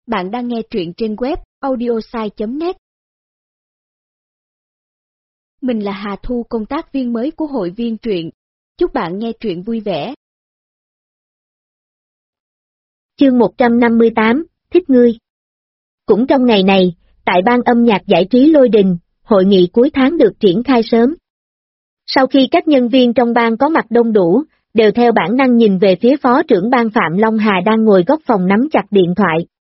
Bạn đang nghe truyện trên web audiosai.net. Mình là Hà Thu, công tác viên mới của hội viên truyện. Chúc bạn nghe truyện vui vẻ. Chương 158, thích ngươi. Cũng trong ngày này, tại ban âm nhạc giải trí Lôi Đình, hội nghị cuối tháng được triển khai sớm. Sau khi các nhân viên trong ban có mặt đông đủ, đều theo bản năng nhìn về phía phó trưởng ban Phạm Long Hà đang ngồi góc phòng nắm chặt điện thoại.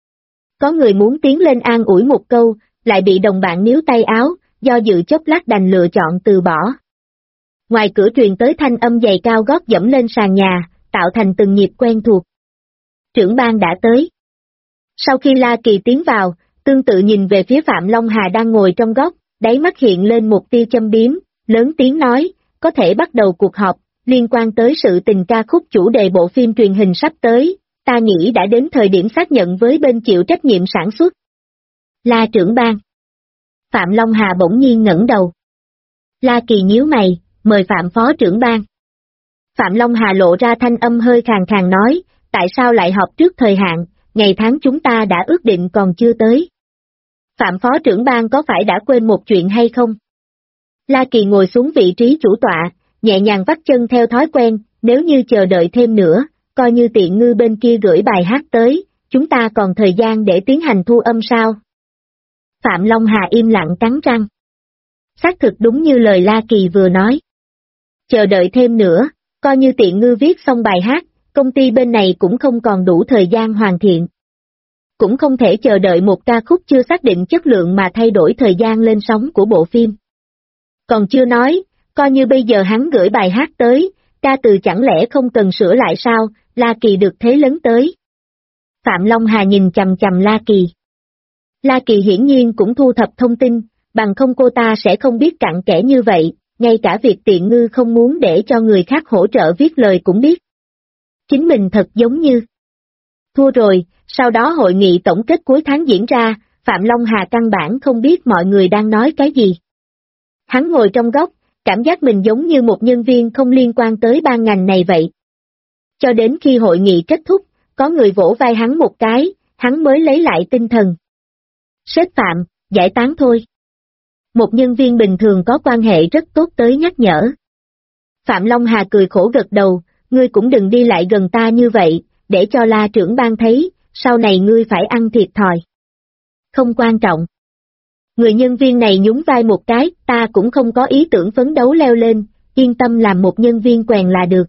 Có người muốn tiến lên an ủi một câu, lại bị đồng bạn níu tay áo, do dự chốc lát đành lựa chọn từ bỏ. Ngoài cửa truyền tới thanh âm giày cao gót dẫm lên sàn nhà, tạo thành từng nhịp quen thuộc. Trưởng ban đã tới. Sau khi La Kỳ tiến vào, tương tự nhìn về phía Phạm Long Hà đang ngồi trong góc, đáy mắt hiện lên một tia châm biếm, lớn tiếng nói, có thể bắt đầu cuộc họp, liên quan tới sự tình ca khúc chủ đề bộ phim truyền hình sắp tới, ta nghĩ đã đến thời điểm xác nhận với bên chịu trách nhiệm sản xuất. La trưởng ban. Phạm Long Hà bỗng nhiên ngẩng đầu. La Kỳ nhíu mày, mời Phạm phó trưởng ban. Phạm Long Hà lộ ra thanh âm hơi khàn khàn nói, tại sao lại họp trước thời hạn, ngày tháng chúng ta đã ước định còn chưa tới. Phạm phó trưởng ban có phải đã quên một chuyện hay không? La Kỳ ngồi xuống vị trí chủ tọa, nhẹ nhàng vắt chân theo thói quen, nếu như chờ đợi thêm nữa, coi như tiện ngư bên kia gửi bài hát tới, chúng ta còn thời gian để tiến hành thu âm sao? Phạm Long Hà im lặng cắn răng. Xác thực đúng như lời La Kỳ vừa nói. Chờ đợi thêm nữa, coi như tiện ngư viết xong bài hát, công ty bên này cũng không còn đủ thời gian hoàn thiện. Cũng không thể chờ đợi một ca khúc chưa xác định chất lượng mà thay đổi thời gian lên sóng của bộ phim. Còn chưa nói, coi như bây giờ hắn gửi bài hát tới, ca từ chẳng lẽ không cần sửa lại sao? La Kỳ được thế lớn tới. Phạm Long Hà nhìn chằm chằm La Kỳ. La Kỳ hiển nhiên cũng thu thập thông tin, bằng không cô ta sẽ không biết cặn kẽ như vậy, ngay cả việc tiện ngư không muốn để cho người khác hỗ trợ viết lời cũng biết. Chính mình thật giống như thua rồi, sau đó hội nghị tổng kết cuối tháng diễn ra, Phạm Long Hà căn bản không biết mọi người đang nói cái gì. Hắn ngồi trong góc, cảm giác mình giống như một nhân viên không liên quan tới ban ngành này vậy. Cho đến khi hội nghị kết thúc, có người vỗ vai hắn một cái, hắn mới lấy lại tinh thần. Sếp Phạm, giải tán thôi. Một nhân viên bình thường có quan hệ rất tốt tới nhắc nhở. Phạm Long Hà cười khổ gật đầu, ngươi cũng đừng đi lại gần ta như vậy, để cho La trưởng ban thấy, sau này ngươi phải ăn thiệt thòi. Không quan trọng. Người nhân viên này nhún vai một cái, ta cũng không có ý tưởng phấn đấu leo lên, yên tâm làm một nhân viên quèn là được.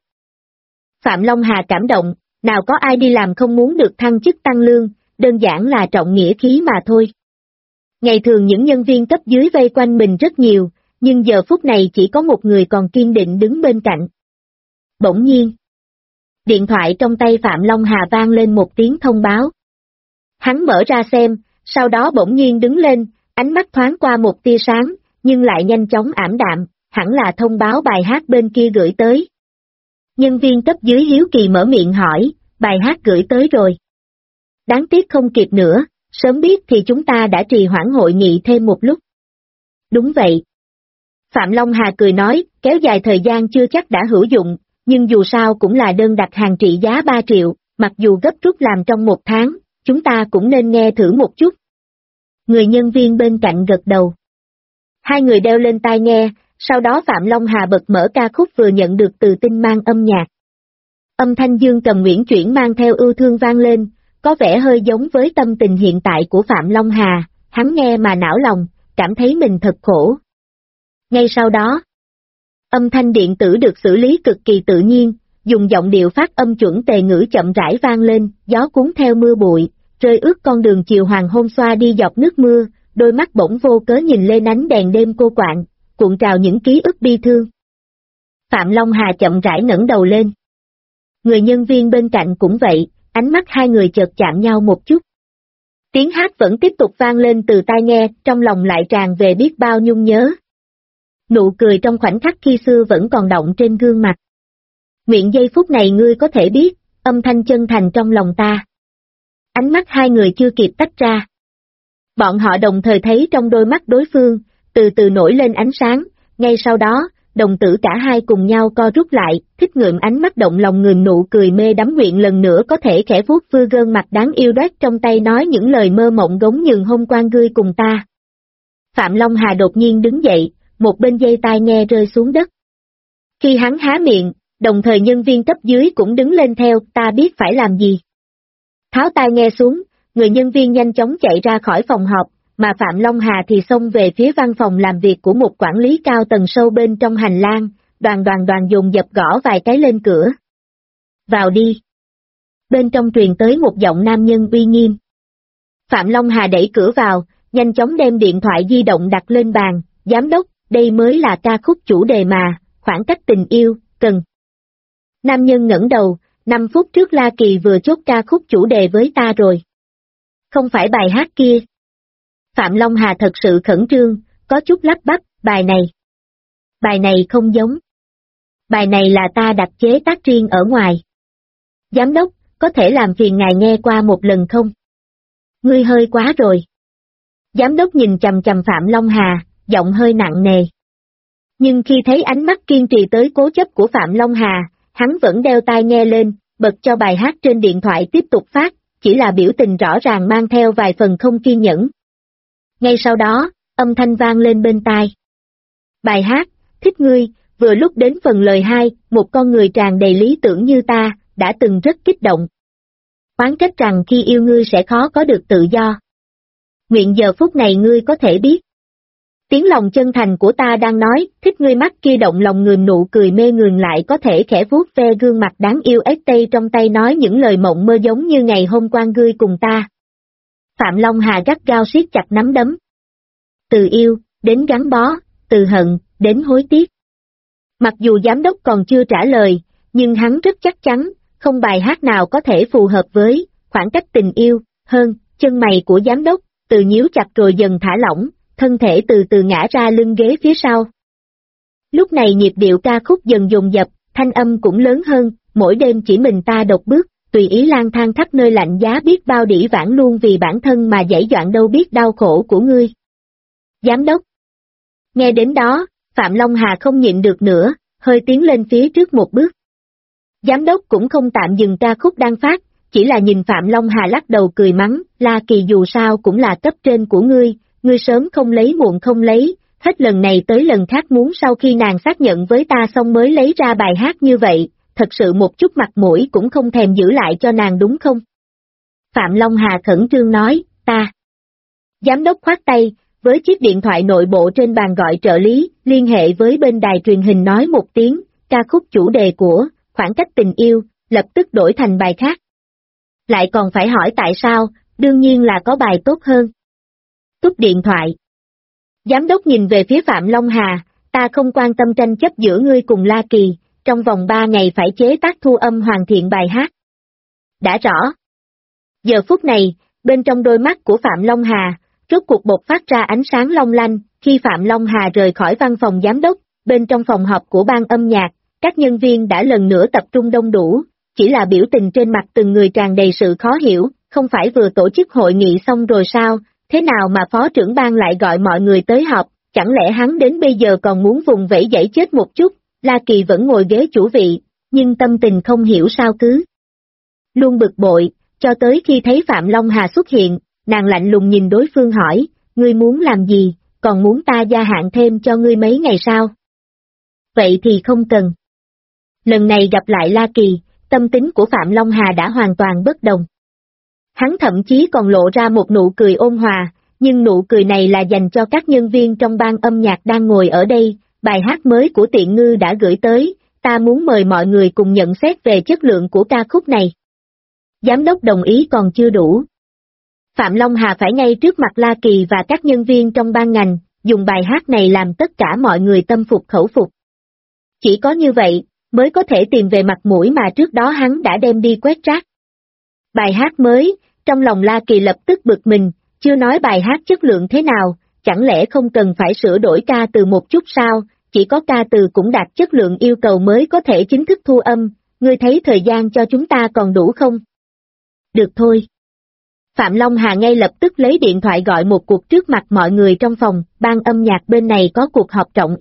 Phạm Long Hà cảm động, nào có ai đi làm không muốn được thăng chức tăng lương, đơn giản là trọng nghĩa khí mà thôi. Ngày thường những nhân viên cấp dưới vây quanh mình rất nhiều, nhưng giờ phút này chỉ có một người còn kiên định đứng bên cạnh. Bỗng nhiên, điện thoại trong tay Phạm Long Hà vang lên một tiếng thông báo. Hắn mở ra xem, sau đó bỗng nhiên đứng lên, ánh mắt thoáng qua một tia sáng, nhưng lại nhanh chóng ảm đạm, hẳn là thông báo bài hát bên kia gửi tới. Nhân viên cấp dưới hiếu kỳ mở miệng hỏi, bài hát gửi tới rồi. Đáng tiếc không kịp nữa, sớm biết thì chúng ta đã trì hoãn hội nghị thêm một lúc. Đúng vậy. Phạm Long Hà cười nói, kéo dài thời gian chưa chắc đã hữu dụng, nhưng dù sao cũng là đơn đặt hàng trị giá 3 triệu, mặc dù gấp rút làm trong một tháng, chúng ta cũng nên nghe thử một chút. Người nhân viên bên cạnh gật đầu. Hai người đeo lên tai nghe, sau đó Phạm Long Hà bật mở ca khúc vừa nhận được từ tin mang âm nhạc. Âm thanh Dương Cầm Nguyễn chuyển mang theo ưu thương vang lên, có vẻ hơi giống với tâm tình hiện tại của Phạm Long Hà, hắn nghe mà não lòng, cảm thấy mình thật khổ. Ngay sau đó, âm thanh điện tử được xử lý cực kỳ tự nhiên, dùng giọng điệu phát âm chuẩn tề ngữ chậm rãi vang lên, gió cuốn theo mưa bụi, rơi ướt con đường chiều hoàng hôn xoa đi dọc nước mưa, đôi mắt bỗng vô cớ nhìn lên ánh đèn đêm cô quạnh, cuộn trào những ký ức bi thương. Phạm Long Hà chậm rãi ngẩng đầu lên. Người nhân viên bên cạnh cũng vậy, ánh mắt hai người chợt chạm nhau một chút. Tiếng hát vẫn tiếp tục vang lên từ tai nghe, trong lòng lại tràn về biết bao nhung nhớ. Nụ cười trong khoảnh khắc khi xưa vẫn còn đọng trên gương mặt. Nguyện giây phút này ngươi có thể biết, âm thanh chân thành trong lòng ta. Ánh mắt hai người chưa kịp tách ra. Bọn họ đồng thời thấy trong đôi mắt đối phương, từ từ nổi lên ánh sáng, ngay sau đó, đồng tử cả hai cùng nhau co rút lại, thích ngượm ánh mắt động lòng người nụ cười mê đắm nguyện lần nữa có thể khẽ vuốt vư gương mặt đáng yêu đoát trong tay nói những lời mơ mộng gống nhường hôm qua ngươi cùng ta. Phạm Long Hà đột nhiên đứng dậy, một bên dây tai nghe rơi xuống đất. Khi hắn há miệng, đồng thời nhân viên cấp dưới cũng đứng lên theo, ta biết phải làm gì. Tháo tai nghe xuống, người nhân viên nhanh chóng chạy ra khỏi phòng họp, mà Phạm Long Hà thì xông về phía văn phòng làm việc của một quản lý cao tầng sâu bên trong hành lang, đoàn dồn dập gõ vài cái lên cửa. Vào đi. Bên trong truyền tới một giọng nam nhân uy nghiêm. Phạm Long Hà đẩy cửa vào, nhanh chóng đem điện thoại di động đặt lên bàn, giám đốc, đây mới là ca khúc chủ đề mà, khoảng cách tình yêu, cần. Nam nhân ngẩng đầu, 5 phút trước La Kỳ vừa chốt ca khúc chủ đề với ta rồi. Không phải bài hát kia. Phạm Long Hà thật sự khẩn trương, có chút lắp bắp, bài này. Bài này không giống. Bài này là ta đặt chế tác riêng ở ngoài. Giám đốc, có thể làm phiền ngài nghe qua một lần không? Ngươi hơi quá rồi. Giám đốc nhìn chằm chằm Phạm Long Hà, giọng hơi nặng nề. Nhưng khi thấy ánh mắt kiên trì tới cố chấp của Phạm Long Hà, hắn vẫn đeo tai nghe lên, bật cho bài hát trên điện thoại tiếp tục phát, chỉ là biểu tình rõ ràng mang theo vài phần không kiên nhẫn. Ngay sau đó, âm thanh vang lên bên tai. Bài hát, thích ngươi, vừa lúc đến phần lời 2, một con người tràn đầy lý tưởng như ta, đã từng rất kích động. Oán trách rằng khi yêu ngươi sẽ khó có được tự do. Nguyện giờ phút này ngươi có thể biết. Tiếng lòng chân thành của ta đang nói, thích ngươi mắt kia động lòng người nụ cười mê người lại có thể khẽ vuốt ve gương mặt đáng yêu ếch tây trong tay nói những lời mộng mơ giống như ngày hôm qua ngươi cùng ta. Phạm Long Hà gắt gao siết chặt nắm đấm. Từ yêu, đến gắn bó, từ hận, đến hối tiếc. Mặc dù giám đốc còn chưa trả lời, nhưng hắn rất chắc chắn, không bài hát nào có thể phù hợp với khoảng cách tình yêu, hơn, chân mày của giám đốc, từ nhíu chặt rồi dần thả lỏng, thân thể từ từ ngã ra lưng ghế phía sau. Lúc này nhịp điệu ca khúc dần dồn dập, thanh âm cũng lớn hơn, mỗi đêm chỉ mình ta độc bước, tùy ý lang thang khắp nơi lạnh giá biết bao đĩ vãng luôn vì bản thân mà giãy giọa đâu biết đau khổ của ngươi. Giám đốc. Nghe đến đó, Phạm Long Hà không nhịn được nữa, hơi tiến lên phía trước một bước. Giám đốc cũng không tạm dừng ca khúc đang phát, chỉ là nhìn Phạm Long Hà lắc đầu cười mắng, La Kỳ dù sao cũng là cấp trên của ngươi sớm không lấy muộn không lấy, hết lần này tới lần khác muốn sau khi nàng xác nhận với ta xong mới lấy ra bài hát như vậy, thật sự một chút mặt mũi cũng không thèm giữ lại cho nàng đúng không? Phạm Long Hà khẩn trương nói, ta. Giám đốc khoát tay, với chiếc điện thoại nội bộ trên bàn gọi trợ lý, liên hệ với bên đài truyền hình nói một tiếng, ca khúc chủ đề của khoảng cách tình yêu, lập tức đổi thành bài khác. Lại còn phải hỏi tại sao, đương nhiên là có bài tốt hơn. Cúp điện thoại. Giám đốc nhìn về phía Phạm Long Hà, ta không quan tâm tranh chấp giữa ngươi cùng La Kỳ, trong vòng 3 ngày phải chế tác thu âm hoàn thiện bài hát. Đã rõ. Giờ phút này, bên trong đôi mắt của Phạm Long Hà, rốt cuộc bộc phát ra ánh sáng long lanh, khi Phạm Long Hà rời khỏi văn phòng giám đốc, bên trong phòng họp của ban âm nhạc, các nhân viên đã lần nữa tập trung đông đủ, chỉ là biểu tình trên mặt từng người tràn đầy sự khó hiểu, không phải vừa tổ chức hội nghị xong rồi sao, thế nào mà phó trưởng ban lại gọi mọi người tới họp, chẳng lẽ hắn đến bây giờ còn muốn vùng vẫy giãy chết một chút, La Kỳ vẫn ngồi ghế chủ vị, nhưng tâm tình không hiểu sao cứ luôn bực bội, cho tới khi thấy Phạm Long Hà xuất hiện, nàng lạnh lùng nhìn đối phương hỏi, ngươi muốn làm gì, còn muốn ta gia hạn thêm cho ngươi mấy ngày sao? Vậy thì không cần. Lần này gặp lại La Kỳ, tâm tính của Phạm Long Hà đã hoàn toàn bất đồng. Hắn thậm chí còn lộ ra một nụ cười ôn hòa, nhưng nụ cười này là dành cho các nhân viên trong ban âm nhạc đang ngồi ở đây, bài hát mới của Tiện Ngư đã gửi tới, ta muốn mời mọi người cùng nhận xét về chất lượng của ca khúc này. Giám đốc đồng ý còn chưa đủ. Phạm Long Hà phải ngay trước mặt La Kỳ và các nhân viên trong ban ngành, dùng bài hát này làm tất cả mọi người tâm phục khẩu phục. Chỉ có như vậy, mới có thể tìm về mặt mũi mà trước đó hắn đã đem đi quét rác. Bài hát mới, trong lòng La Kỳ lập tức bực mình, chưa nói bài hát chất lượng thế nào, chẳng lẽ không cần phải sửa đổi ca từ một chút sao, chỉ có ca từ cũng đạt chất lượng yêu cầu mới có thể chính thức thu âm, ngươi thấy thời gian cho chúng ta còn đủ không? Được thôi. Phạm Long Hà ngay lập tức lấy điện thoại gọi một cuộc trước mặt mọi người trong phòng, ban âm nhạc bên này có cuộc họp trọng yếu,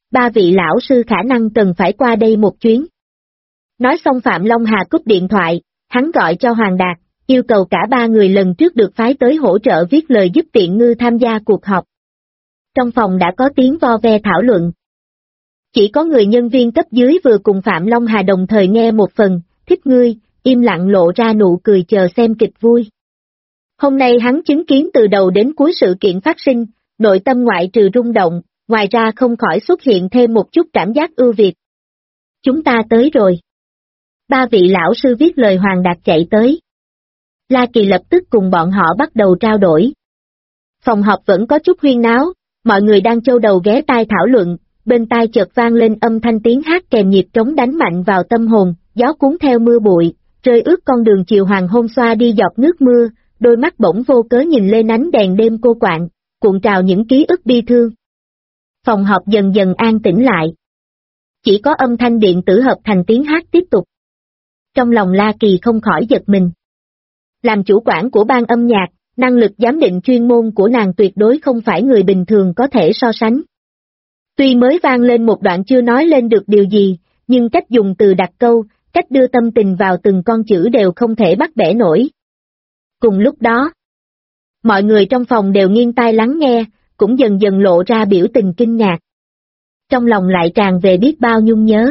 ba vị lão sư khả năng cần phải qua đây một chuyến. Nói xong Phạm Long Hà cúp điện thoại, hắn gọi cho Hoàng Đạt, yêu cầu cả ba người lần trước được phái tới hỗ trợ viết lời giúp Tiện Ngư tham gia cuộc họp. Trong phòng đã có tiếng vo ve thảo luận. Chỉ có người nhân viên cấp dưới vừa cùng Phạm Long Hà đồng thời nghe một phần, Thích Ngươi, im lặng lộ ra nụ cười chờ xem kịch vui. Hôm nay hắn chứng kiến từ đầu đến cuối sự kiện phát sinh, nội tâm ngoại trừ rung động, ngoài ra không khỏi xuất hiện thêm một chút cảm giác ưu việt. Chúng ta tới rồi. Ba vị lão sư viết lời Hoàng Đạt chạy tới. La Kỳ lập tức cùng bọn họ bắt đầu trao đổi. Phòng họp vẫn có chút huyên náo, mọi người đang châu đầu ghé tai thảo luận, bên tai chợt vang lên âm thanh tiếng hát kèm nhịp trống đánh mạnh vào tâm hồn, gió cuốn theo mưa bụi, rơi ướt con đường chiều hoàng hôn xoa đi giọt nước mưa, đôi mắt bỗng vô cớ nhìn lên ánh đèn đêm cô quạng, cuộn trào những ký ức bi thương. Phòng họp dần dần an tĩnh lại. Chỉ có âm thanh điện tử hợp thành tiếng hát tiếp tục. Trong lòng La Kỳ không khỏi giật mình. Làm chủ quản của ban âm nhạc, năng lực giám định chuyên môn của nàng tuyệt đối không phải người bình thường có thể so sánh. Tuy mới vang lên một đoạn chưa nói lên được điều gì, nhưng cách dùng từ đặt câu, cách đưa tâm tình vào từng con chữ đều không thể bắt bẻ nổi. Cùng lúc đó, mọi người trong phòng đều nghiêng tai lắng nghe, cũng dần dần lộ ra biểu tình kinh ngạc. Trong lòng lại tràn về biết bao nhung nhớ.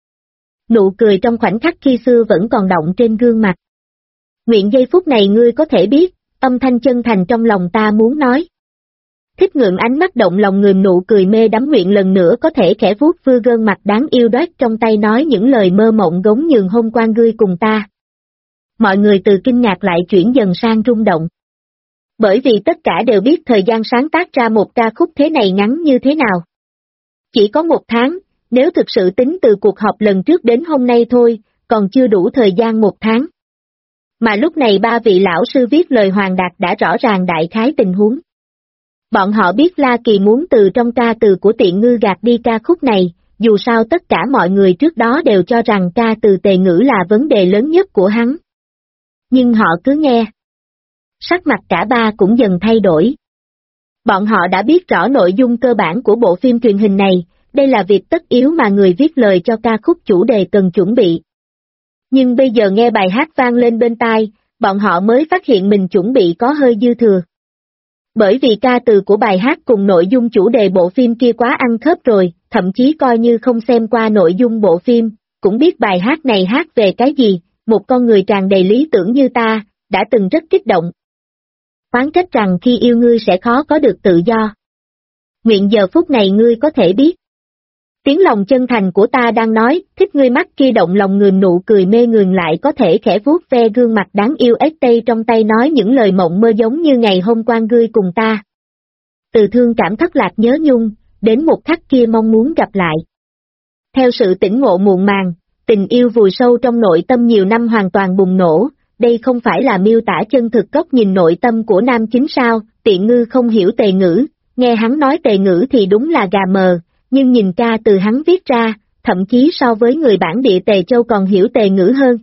Nụ cười trong khoảnh khắc khi xưa vẫn còn đọng trên gương mặt. Nguyện giây phút này ngươi có thể biết, âm thanh chân thành trong lòng ta muốn nói. Thích Ngượng ánh mắt động lòng người nụ cười mê đắm nguyện lần nữa có thể khẽ vuốt vưa gương mặt đáng yêu đoát trong tay nói những lời mơ mộng gống nhường hôm qua ngươi cùng ta. Mọi người từ kinh ngạc lại chuyển dần sang rung động. Bởi vì tất cả đều biết thời gian sáng tác ra một ca khúc thế này ngắn như thế nào. Chỉ có 1 tháng, nếu thực sự tính từ cuộc họp lần trước đến hôm nay thôi, còn chưa đủ thời gian 1 tháng. Mà lúc này ba vị lão sư viết lời Hoàng Đạt đã rõ ràng đại khái tình huống. Bọn họ biết La Kỳ muốn từ trong ca từ của Tiện Ngư gạt đi ca khúc này, dù sao tất cả mọi người trước đó đều cho rằng ca từ Tề Ngữ là vấn đề lớn nhất của hắn. Nhưng họ cứ nghe. Sắc mặt cả ba cũng dần thay đổi. Bọn họ đã biết rõ nội dung cơ bản của bộ phim truyền hình này, đây là việc tất yếu mà người viết lời cho ca khúc chủ đề cần chuẩn bị. Nhưng bây giờ nghe bài hát vang lên bên tai, bọn họ mới phát hiện mình chuẩn bị có hơi dư thừa. Bởi vì ca từ của bài hát cùng nội dung chủ đề bộ phim kia quá ăn khớp rồi, thậm chí coi như không xem qua nội dung bộ phim, cũng biết bài hát này hát về cái gì, một con người tràn đầy lý tưởng như ta, đã từng rất kích động. Oán trách rằng khi yêu ngươi sẽ khó có được tự do. Nguyện giờ phút này ngươi có thể biết. Tiếng lòng chân thành của ta đang nói, thích ngươi mắt kia động lòng người nụ cười mê người lại có thể khẽ vuốt ve gương mặt đáng yêu ếch tây trong tay nói những lời mộng mơ giống như ngày hôm qua ngươi cùng ta. Từ thương cảm thất lạc nhớ nhung, đến một khắc kia mong muốn gặp lại. Theo sự tỉnh ngộ muộn màng, tình yêu vùi sâu trong nội tâm nhiều năm hoàn toàn bùng nổ, đây không phải là miêu tả chân thực góc nhìn nội tâm của nam chính sao, Tiện Ngư không hiểu Tề Ngữ, nghe hắn nói Tề Ngữ thì đúng là gà mờ. Nhưng nhìn ca từ hắn viết ra, thậm chí so với người bản địa Tề Châu còn hiểu Tề Ngữ hơn.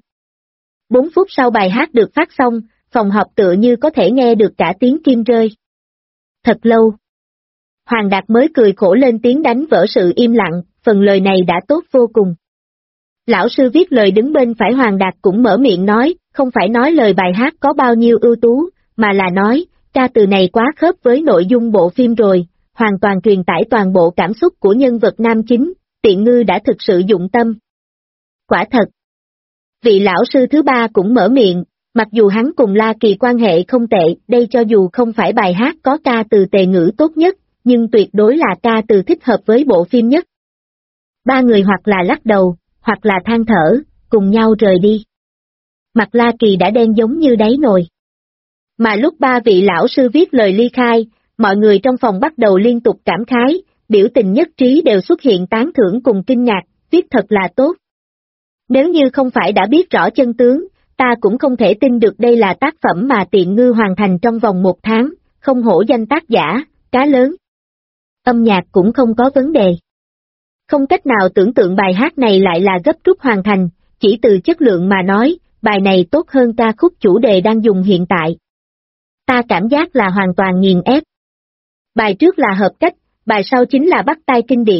4 phút sau bài hát được phát xong, phòng họp tựa như có thể nghe được cả tiếng kim rơi. Thật lâu. Hoàng Đạt mới cười khổ lên tiếng đánh vỡ sự im lặng, phần lời này đã tốt vô cùng. Lão sư viết lời đứng bên phải Hoàng Đạt cũng mở miệng nói, không phải nói lời bài hát có bao nhiêu ưu tú, mà là nói, ca từ này quá khớp với nội dung bộ phim rồi. Hoàn toàn truyền tải toàn bộ cảm xúc của nhân vật nam chính, Tiện Ngư đã thực sự dụng tâm. Quả thật. Vị lão sư thứ ba cũng mở miệng, mặc dù hắn cùng La Kỳ quan hệ không tệ, đây cho dù không phải bài hát có ca từ Tề Ngữ tốt nhất, nhưng tuyệt đối là ca từ thích hợp với bộ phim nhất. Ba người hoặc là lắc đầu, hoặc là than thở, cùng nhau rời đi. Mặt La Kỳ đã đen giống như đáy nồi. Mà lúc ba vị lão sư viết lời ly khai, mọi người trong phòng bắt đầu liên tục cảm khái, biểu tình nhất trí đều xuất hiện tán thưởng cùng kinh ngạc, viết thật là tốt. Nếu như không phải đã biết rõ chân tướng, ta cũng không thể tin được đây là tác phẩm mà Tiện Ngư hoàn thành trong vòng 1 tháng, không hổ danh tác giả, cá lớn. Âm nhạc cũng không có vấn đề. Không cách nào tưởng tượng bài hát này lại là gấp rút hoàn thành, chỉ từ chất lượng mà nói, bài này tốt hơn ca khúc chủ đề đang dùng hiện tại. Ta cảm giác là hoàn toàn nghiền ép. Bài trước là hợp cách, bài sau chính là bắt tai kinh điển,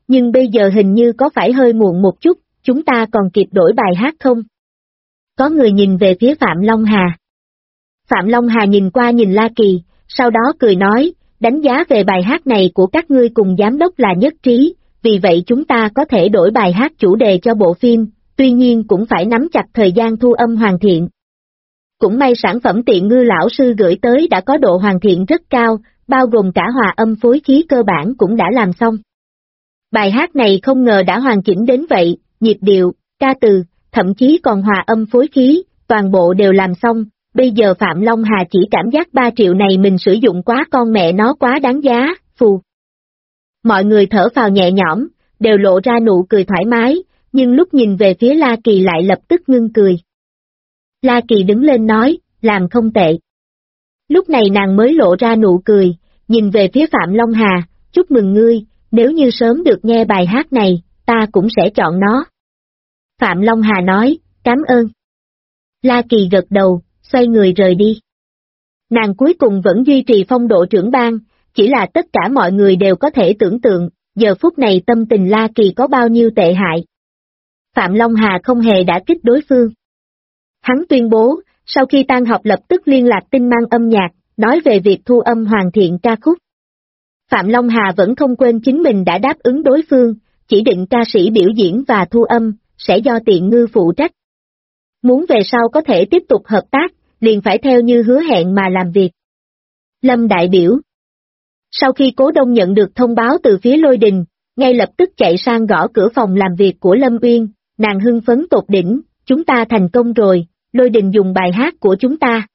nhưng bây giờ hình như có phải hơi muộn một chút, chúng ta còn kịp đổi bài hát không? Có người nhìn về phía Phạm Long Hà. Phạm Long Hà nhìn qua nhìn La Kỳ, sau đó cười nói, đánh giá về bài hát này của các ngươi cùng giám đốc là nhất trí, vì vậy chúng ta có thể đổi bài hát chủ đề cho bộ phim, tuy nhiên cũng phải nắm chặt thời gian thu âm hoàn thiện. Cũng may sản phẩm Tiện Ngư lão sư gửi tới đã có độ hoàn thiện rất cao, bao gồm cả hòa âm phối khí cơ bản cũng đã làm xong. Bài hát này không ngờ đã hoàn chỉnh đến vậy, nhịp điệu, ca từ, thậm chí còn hòa âm phối khí, toàn bộ đều làm xong, bây giờ Phạm Long Hà chỉ cảm giác 3 triệu này mình sử dụng quá con mẹ nó quá đáng giá, phù. Mọi người thở phào nhẹ nhõm, đều lộ ra nụ cười thoải mái, nhưng lúc nhìn về phía La Kỳ lại lập tức ngưng cười. La Kỳ đứng lên nói, làm không tệ. Lúc này nàng mới lộ ra nụ cười, nhìn về phía Phạm Long Hà, chúc mừng ngươi, nếu như sớm được nghe bài hát này, ta cũng sẽ chọn nó. Phạm Long Hà nói, cảm ơn. La Kỳ gật đầu, xoay người rời đi. Nàng cuối cùng vẫn duy trì phong độ trưởng ban, chỉ là tất cả mọi người đều có thể tưởng tượng, giờ phút này tâm tình La Kỳ có bao nhiêu tệ hại. Phạm Long Hà không hề đả kích đối phương. Hắn tuyên bố, sau khi tan học lập tức liên lạc tin mang âm nhạc, nói về việc thu âm hoàn thiện ca khúc. Phạm Long Hà vẫn không quên chính mình đã đáp ứng đối phương, chỉ định ca sĩ biểu diễn và thu âm, sẽ do Tiện Ngư phụ trách. Muốn về sau có thể tiếp tục hợp tác, liền phải theo như hứa hẹn mà làm việc. Lâm đại biểu. Sau khi Cố Đông nhận được thông báo từ phía Lôi Đình, ngay lập tức chạy sang gõ cửa phòng làm việc của Lâm Uyên, nàng hưng phấn tột đỉnh, chúng ta thành công rồi, Lôi Đình dùng bài hát của chúng ta.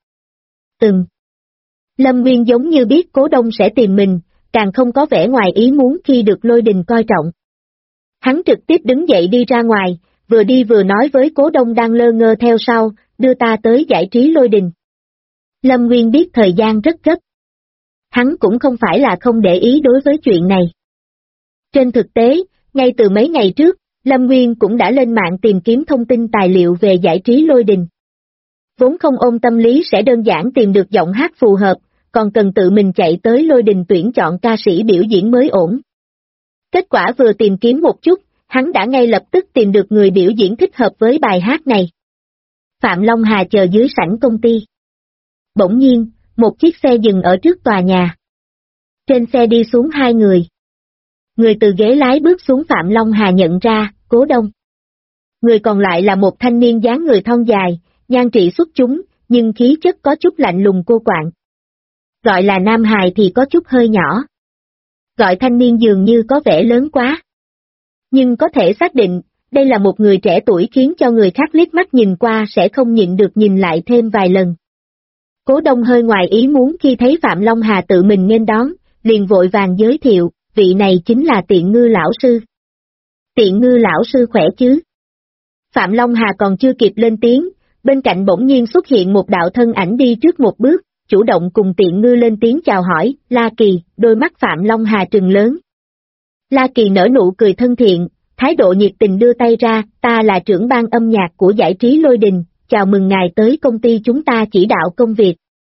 Lâm Uyên giống như biết Cố Đông sẽ tìm mình, càng không có vẻ ngoài ý muốn khi được Lôi Đình coi trọng. Hắn trực tiếp đứng dậy đi ra ngoài, vừa đi vừa nói với Cố Đông đang lơ ngơ theo sau, đưa ta tới giải trí Lôi Đình. Lâm Uyên biết thời gian rất gấp. Hắn cũng không phải là không để ý đối với chuyện này. Trên thực tế, ngay từ mấy ngày trước, Lâm Nguyên cũng đã lên mạng tìm kiếm thông tin tài liệu về giải trí Lôi Đình. Vốn không ôm tâm lý sẽ đơn giản tìm được giọng hát phù hợp, còn cần tự mình chạy tới Lôi Đình tuyển chọn ca sĩ biểu diễn mới ổn. Kết quả vừa tìm kiếm một chút, hắn đã ngay lập tức tìm được người biểu diễn thích hợp với bài hát này. Phạm Long Hà chờ dưới sảnh công ty. Bỗng nhiên, một chiếc xe dừng ở trước tòa nhà. Trên xe đi xuống 2 người. Người từ ghế lái bước xuống Phạm Long Hà nhận ra, Cố Đông. Người còn lại là một thanh niên dáng người thon dài, nhan trị xuất chúng, nhưng khí chất có chút lạnh lùng cô quạng. Gọi là nam hài thì có chút hơi nhỏ. Gọi thanh niên dường như có vẻ lớn quá. Nhưng có thể xác định, đây là một người trẻ tuổi khiến cho người khác liếc mắt nhìn qua sẽ không nhịn được nhìn lại thêm vài lần. Cố Đông hơi ngoài ý muốn khi thấy Phạm Long Hà tự mình nghênh đón, liền vội vàng giới thiệu, vị này chính là Tiện Ngư lão sư. Tiện Ngư lão sư khỏe chứ? Phạm Long Hà còn chưa kịp lên tiếng, bên cạnh bỗng nhiên xuất hiện một đạo thân ảnh đi trước một bước, chủ động cùng Tiện Ngư lên tiếng chào hỏi, La Kỳ, đôi mắt Phạm Long Hà trừng lớn. La Kỳ nở nụ cười thân thiện, thái độ nhiệt tình đưa tay ra, ta là trưởng ban âm nhạc của giải trí Lôi Đình, chào mừng ngài tới công ty chúng ta chỉ đạo công việc.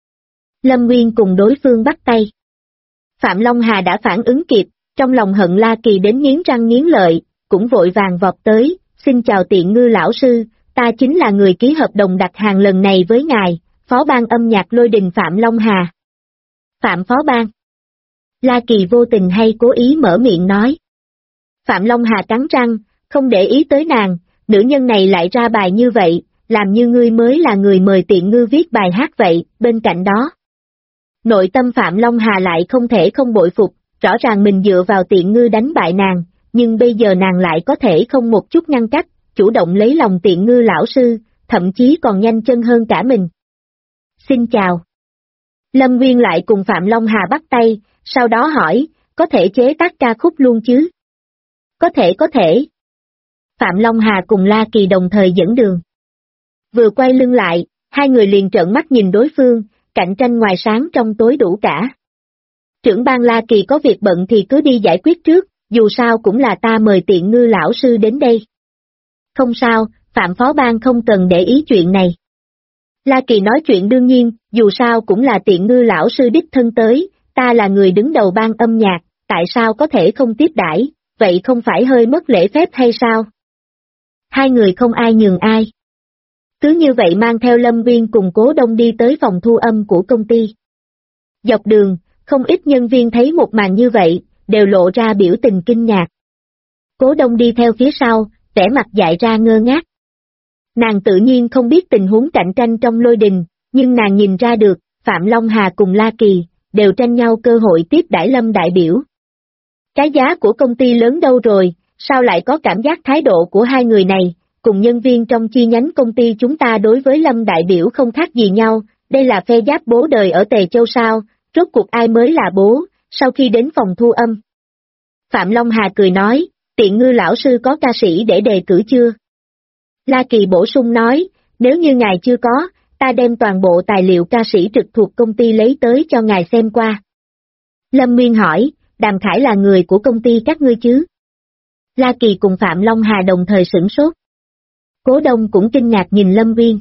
Lâm Nguyên cùng đối phương bắt tay. Phạm Long Hà đã phản ứng kịp, trong lòng hận La Kỳ đến nghiến răng nghiến lợi, cũng vội vàng vọt tới, xin chào Tiện Ngư lão sư, ta chính là người ký hợp đồng đặt hàng lần này với ngài, phó ban âm nhạc Lôi Đình Phạm Long Hà. Phạm phó ban. La Kỳ vô tình hay cố ý mở miệng nói. Phạm Long Hà cắn răng, không để ý tới nàng, nữ nhân này lại ra bài như vậy, làm như ngươi mới là người mời Tiện Ngư viết bài hát vậy, bên cạnh đó. Nội tâm Phạm Long Hà lại không thể không bội phục, rõ ràng mình dựa vào Tiện Ngư đánh bại nàng, nhưng bây giờ nàng lại có thể không một chút ngăn cách, chủ động lấy lòng Tiện Ngư lão sư, thậm chí còn nhanh chân hơn cả mình. Xin chào. Lâm Nguyên lại cùng Phạm Long Hà bắt tay, sau đó hỏi, có thể chế tác ca khúc luôn chứ? Có thể. Phạm Long Hà cùng La Kỳ đồng thời dẫn đường. Vừa quay lưng lại, hai người liền trợn mắt nhìn đối phương, cạnh tranh ngoài sáng trong tối đủ cả. Trưởng ban La Kỳ có việc bận thì cứ đi giải quyết trước, dù sao cũng là ta mời Tiện Ngư lão sư đến đây. Không sao, Phạm phó ban không cần để ý chuyện này. La Kỳ nói chuyện đương nhiên, dù sao cũng là Tiện Ngư lão sư đích thân tới, ta là người đứng đầu ban âm nhạc, tại sao có thể không tiếp đãi, vậy không phải hơi mất lễ phép hay sao? Hai người không ai nhường ai. Cứ như vậy mang theo Lâm Viên cùng Cố Đông đi tới phòng thu âm của công ty. Dọc đường, không ít nhân viên thấy một màn như vậy, đều lộ ra biểu tình kinh ngạc. Cố Đông đi theo phía sau, vẻ mặt dại ra ngơ ngác. Nàng tự nhiên không biết tình huống cạnh tranh trong Lôi Đình, nhưng nàng nhìn ra được, Phạm Long Hà cùng La Kỳ, đều tranh nhau cơ hội tiếp đãi Lâm đại biểu. Cái giá của công ty lớn đâu rồi, sao lại có cảm giác thái độ của hai người này, cùng nhân viên trong chi nhánh công ty chúng ta đối với Lâm đại biểu không khác gì nhau, đây là phe giáp bố đời ở Tề Châu sao, rốt cuộc ai mới là bố, sau khi đến phòng thu âm. Phạm Long Hà cười nói, Tiện Ngư lão sư có ca sĩ để đề cử chưa? La Kỳ bổ sung nói, nếu như ngài chưa có, ta đem toàn bộ tài liệu ca sĩ trực thuộc công ty lấy tới cho ngài xem qua. Lâm Nguyên hỏi, Đàm Khải là người của công ty các ngươi chứ? La Kỳ cùng Phạm Long Hà đồng thời sửng sốt. Cố Đông cũng kinh ngạc nhìn Lâm Nguyên.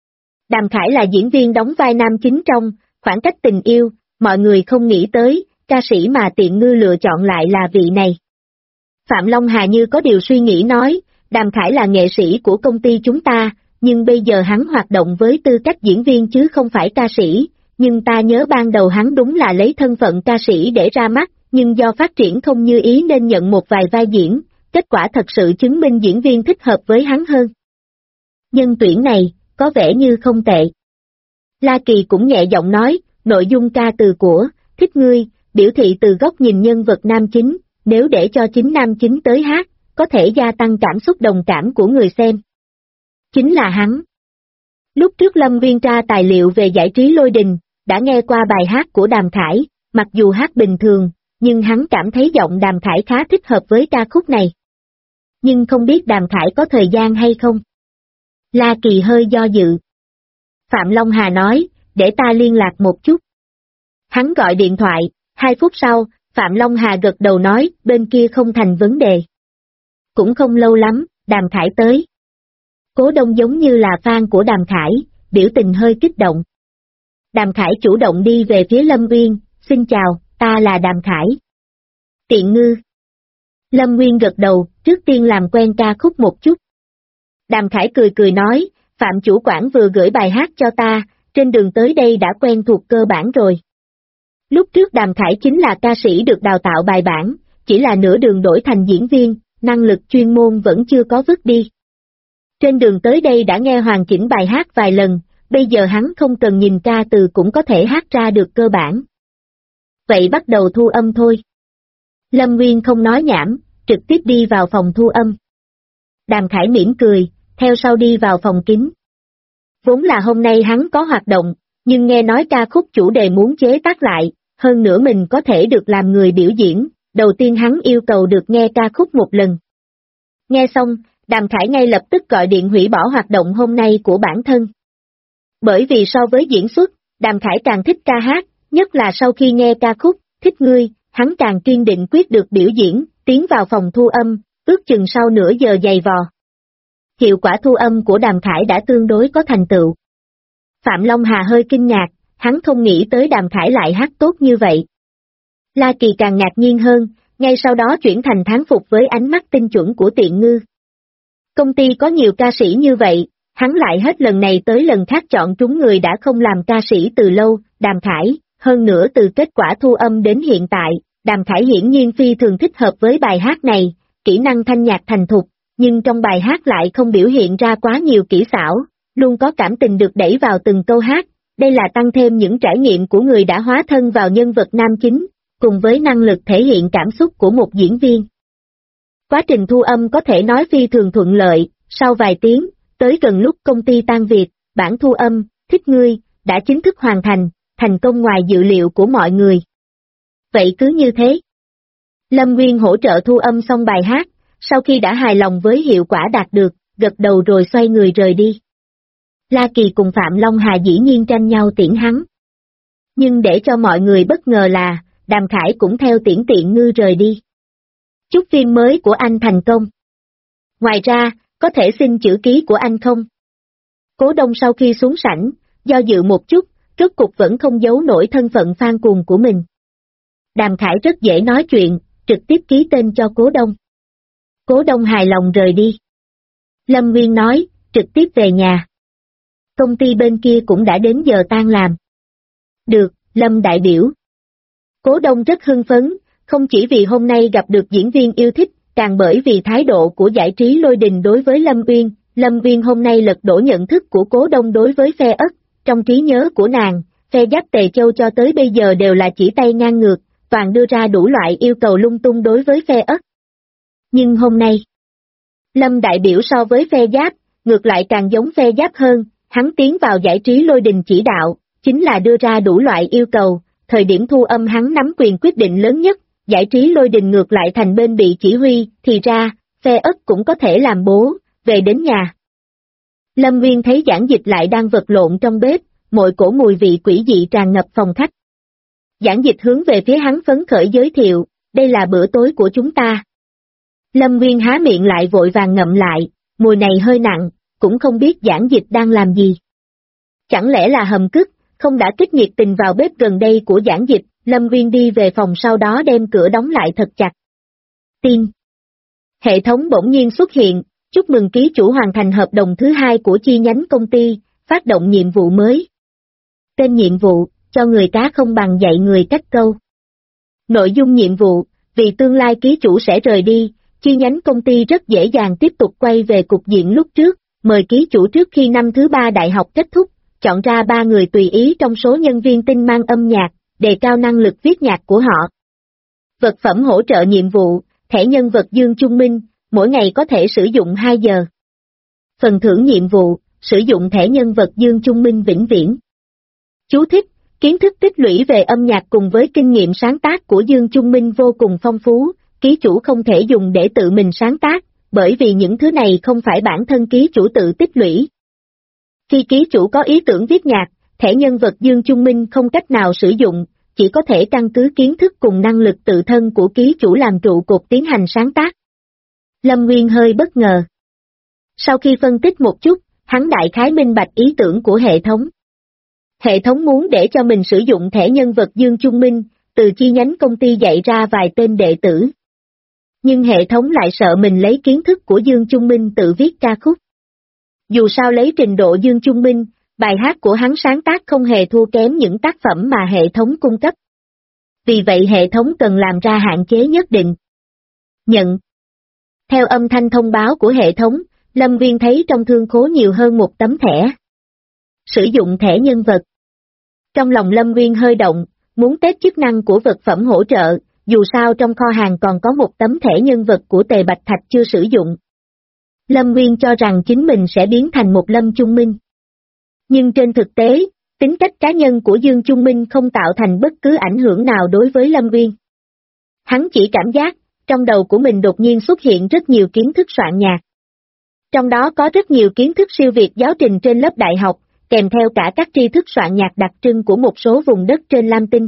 Đàm Khải là diễn viên đóng vai nam chính trong Khoảng cách tình yêu, mọi người không nghĩ tới, ca sĩ mà Tiện Ngư lựa chọn lại là vị này. Phạm Long Hà như có điều suy nghĩ nói, Đàm Khải là nghệ sĩ của công ty chúng ta, nhưng bây giờ hắn hoạt động với tư cách diễn viên chứ không phải ca sĩ, nhưng ta nhớ ban đầu hắn đúng là lấy thân phận ca sĩ để ra mắt, nhưng do phát triển không như ý nên nhận một vài vai diễn, kết quả thật sự chứng minh diễn viên thích hợp với hắn hơn. Nhân tuyển này, có vẻ như không tệ. La Kỳ cũng nhẹ giọng nói, nội dung ca từ của Thích Ngươi, biểu thị từ góc nhìn nhân vật nam chính, nếu để cho chính nam chính tới hát, có thể gia tăng cảm xúc đồng cảm của người xem. Chính là hắn. Lúc trước Lâm Viên tra tài liệu về giải trí Lôi Đình, đã nghe qua bài hát của Đàm Khải, mặc dù hát bình thường, nhưng hắn cảm thấy giọng Đàm Khải khá thích hợp với ca khúc này. Nhưng không biết Đàm Khải có thời gian hay không? La Kỳ hơi do dự. Phạm Long Hà nói, để ta liên lạc một chút. Hắn gọi điện thoại, 2 phút sau, Phạm Long Hà gật đầu nói, bên kia không thành vấn đề. Cũng không lâu lắm, Đàm Khải tới. Cố Đông giống như là fan của Đàm Khải, biểu tình hơi kích động. Đàm Khải chủ động đi về phía Lâm Nguyên, xin chào, ta là Đàm Khải. Tiện Ngư. Lâm Nguyên gật đầu, trước tiên làm quen ca khúc một chút. Đàm Khải cười cười nói, Phạm chủ quản vừa gửi bài hát cho ta, trên đường tới đây đã quen thuộc cơ bản rồi. Lúc trước Đàm Khải chính là ca sĩ được đào tạo bài bản, chỉ là nửa đường đổi thành diễn viên, năng lực chuyên môn vẫn chưa có vứt đi. Trên đường tới đây đã nghe hoàn chỉnh bài hát vài lần, bây giờ hắn không cần nhìn ca từ cũng có thể hát ra được cơ bản. Vậy bắt đầu thu âm thôi. Lâm Nguyên không nói nhảm, trực tiếp đi vào phòng thu âm. Đàm Khải mỉm cười, theo sau đi vào phòng kín. Vốn là hôm nay hắn có hoạt động, nhưng nghe nói ca khúc chủ đề muốn chế tác lại, hơn nữa mình có thể được làm người biểu diễn, đầu tiên hắn yêu cầu được nghe ca khúc một lần. Nghe xong, Đàm Khải ngay lập tức gọi điện hủy bỏ hoạt động hôm nay của bản thân. Bởi vì so với diễn xuất, Đàm Khải càng thích ca hát, nhất là sau khi nghe ca khúc Thích Ngươi, hắn càng kiên định quyết được biểu diễn, tiến vào phòng thu âm, ước chừng sau nửa giờ dày vò. Hiệu quả thu âm của Đàm Khải đã tương đối có thành tựu. Phạm Long Hà hơi kinh ngạc, hắn không nghĩ tới Đàm Khải lại hát tốt như vậy. La Kỳ càng ngạc nhiên hơn, ngay sau đó chuyển thành thán phục với ánh mắt tinh chuẩn của Tiện Ngư. Công ty có nhiều ca sĩ như vậy, hắn lại hết lần này tới lần khác chọn trúng người đã không làm ca sĩ từ lâu, Đàm Khải, hơn nữa từ kết quả thu âm đến hiện tại, Đàm Khải hiển nhiên phi thường thích hợp với bài hát này, kỹ năng thanh nhạc thành thục, nhưng trong bài hát lại không biểu hiện ra quá nhiều kỹ xảo, luôn có cảm tình được đẩy vào từng câu hát, đây là tăng thêm những trải nghiệm của người đã hóa thân vào nhân vật nam chính, cùng với năng lực thể hiện cảm xúc của một diễn viên. Quá trình thu âm có thể nói phi thường thuận lợi, sau vài tiếng, tới gần lúc công ty tan việc, bản thu âm, Thích Ngươi, đã chính thức hoàn thành, thành công ngoài dự liệu của mọi người. Vậy cứ như thế. Lâm Nguyên hỗ trợ thu âm xong bài hát, sau khi đã hài lòng với hiệu quả đạt được, gật đầu rồi xoay người rời đi. La Kỳ cùng Phạm Long Hà dĩ nhiên tranh nhau tiễn hắn. Nhưng để cho mọi người bất ngờ là, Đàm Khải cũng theo tiễn Tiện Ngư rời đi. Chúc phim mới của anh thành công. Ngoài ra, có thể xin chữ ký của anh không? Cố Đông sau khi xuống sảnh, do dự một chút, rốt cục vẫn không giấu nổi thân phận fan cuồng của mình. Đàm Khải rất dễ nói chuyện, trực tiếp ký tên cho Cố Đông. Cố Đông hài lòng rời đi. Lâm Nguyên nói, trực tiếp về nhà. Công ty bên kia cũng đã đến giờ tan làm. Được, Lâm đại biểu. Cố Đông rất hưng phấn, không chỉ vì hôm nay gặp được diễn viên yêu thích, càng bởi vì thái độ của giải trí Lôi Đình đối với Lâm Uyên. Lâm Uyên hôm nay lật đổ nhận thức của Cố Đông đối với phe Ất, trong trí nhớ của nàng, phe Giáp Tề Châu cho tới bây giờ đều là chỉ tay ngang ngược, toàn đưa ra đủ loại yêu cầu lung tung đối với phe Ất. Nhưng hôm nay, Lâm đại biểu so với phe Giáp, ngược lại càng giống phe Giáp hơn, hắn tiến vào giải trí Lôi Đình chỉ đạo, chính là đưa ra đủ loại yêu cầu, thời điểm thu âm hắn nắm quyền quyết định lớn nhất, giải trí Lôi Đình ngược lại thành bên bị chỉ huy, thì ra, phe Ất cũng có thể làm bố, về đến nhà. Lâm Nguyên thấy Giảng Dịch lại đang vật lộn trong bếp, mọi cổ mùi vị quỷ dị tràn ngập phòng khách. Giảng Dịch hướng về phía hắn phấn khởi giới thiệu, đây là bữa tối của chúng ta. Lâm Nguyên há miệng lại vội vàng ngậm lại, mùi này hơi nặng, cũng không biết Giảng Dịch đang làm gì. Chẳng lẽ là hầm cứt, không đã kích nhiệt tình vào bếp gần đây của Giảng Dịch, Lâm Nguyên đi về phòng sau đó đem cửa đóng lại thật chặt. Tin. Hệ thống bỗng nhiên xuất hiện, chúc mừng ký chủ hoàn thành hợp đồng thứ 2 của chi nhánh công ty, phát động nhiệm vụ mới. Tên nhiệm vụ, cho người cá không bằng dạy người cách câu. Nội dung nhiệm vụ, vì tương lai ký chủ sẽ rời đi, chi nhánh công ty rất dễ dàng tiếp tục quay về cục diện lúc trước, mời ký chủ trước khi năm thứ 3 đại học kết thúc, chọn ra 3 người tùy ý trong số nhân viên tinh mang âm nhạc, đề cao năng lực viết nhạc của họ. Vật phẩm hỗ trợ nhiệm vụ, thẻ nhân vật Dương Trung Minh, mỗi ngày có thể sử dụng 2 giờ. Phần thưởng nhiệm vụ, sử dụng thẻ nhân vật Dương Trung Minh vĩnh viễn. Chú thích, kiến thức tích lũy về âm nhạc cùng với kinh nghiệm sáng tác của Dương Trung Minh vô cùng phong phú, ký chủ không thể dùng để tự mình sáng tác, bởi vì những thứ này không phải bản thân ký chủ tự tích lũy. Khi ký chủ có ý tưởng viết nhạc, thẻ nhân vật Dương Trung Minh không cách nào sử dụng, chỉ có thể căn cứ kiến thức cùng năng lực tự thân của ký chủ làm trụ cột tiến hành sáng tác. Lâm Nguyên hơi bất ngờ. Sau khi phân tích một chút, hắn đại khái minh bạch ý tưởng của hệ thống. Hệ thống muốn để cho mình sử dụng thẻ nhân vật Dương Trung Minh, từ chi nhánh công ty dạy ra vài tên đệ tử. Nhưng hệ thống lại sợ mình lấy kiến thức của Dương Trung Minh tự viết ca khúc. Dù sao lấy trình độ Dương Trung Minh, bài hát của hắn sáng tác không hề thua kém những tác phẩm mà hệ thống cung cấp. Vì vậy hệ thống cần làm ra hạn chế nhất định. Nhận. Theo âm thanh thông báo của hệ thống, Lâm Viên thấy trong thương khố nhiều hơn một tấm thẻ. Sử dụng thẻ nhân vật. Trong lòng Lâm Viên hơi động, muốn test chức năng của vật phẩm hỗ trợ, dù sao trong kho hàng còn có một tấm thẻ nhân vật của Tề Bạch Thạch chưa sử dụng. Lâm Nguyên cho rằng chính mình sẽ biến thành một Lâm Trung Minh. Nhưng trên thực tế, tính cách cá nhân của Dương Trung Minh không tạo thành bất cứ ảnh hưởng nào đối với Lâm Nguyên. Hắn chỉ cảm giác, trong đầu của mình đột nhiên xuất hiện rất nhiều kiến thức soạn nhạc. Trong đó có rất nhiều kiến thức siêu việt giáo trình trên lớp đại học, kèm theo cả các tri thức soạn nhạc đặc trưng của một số vùng đất trên Lam Tinh.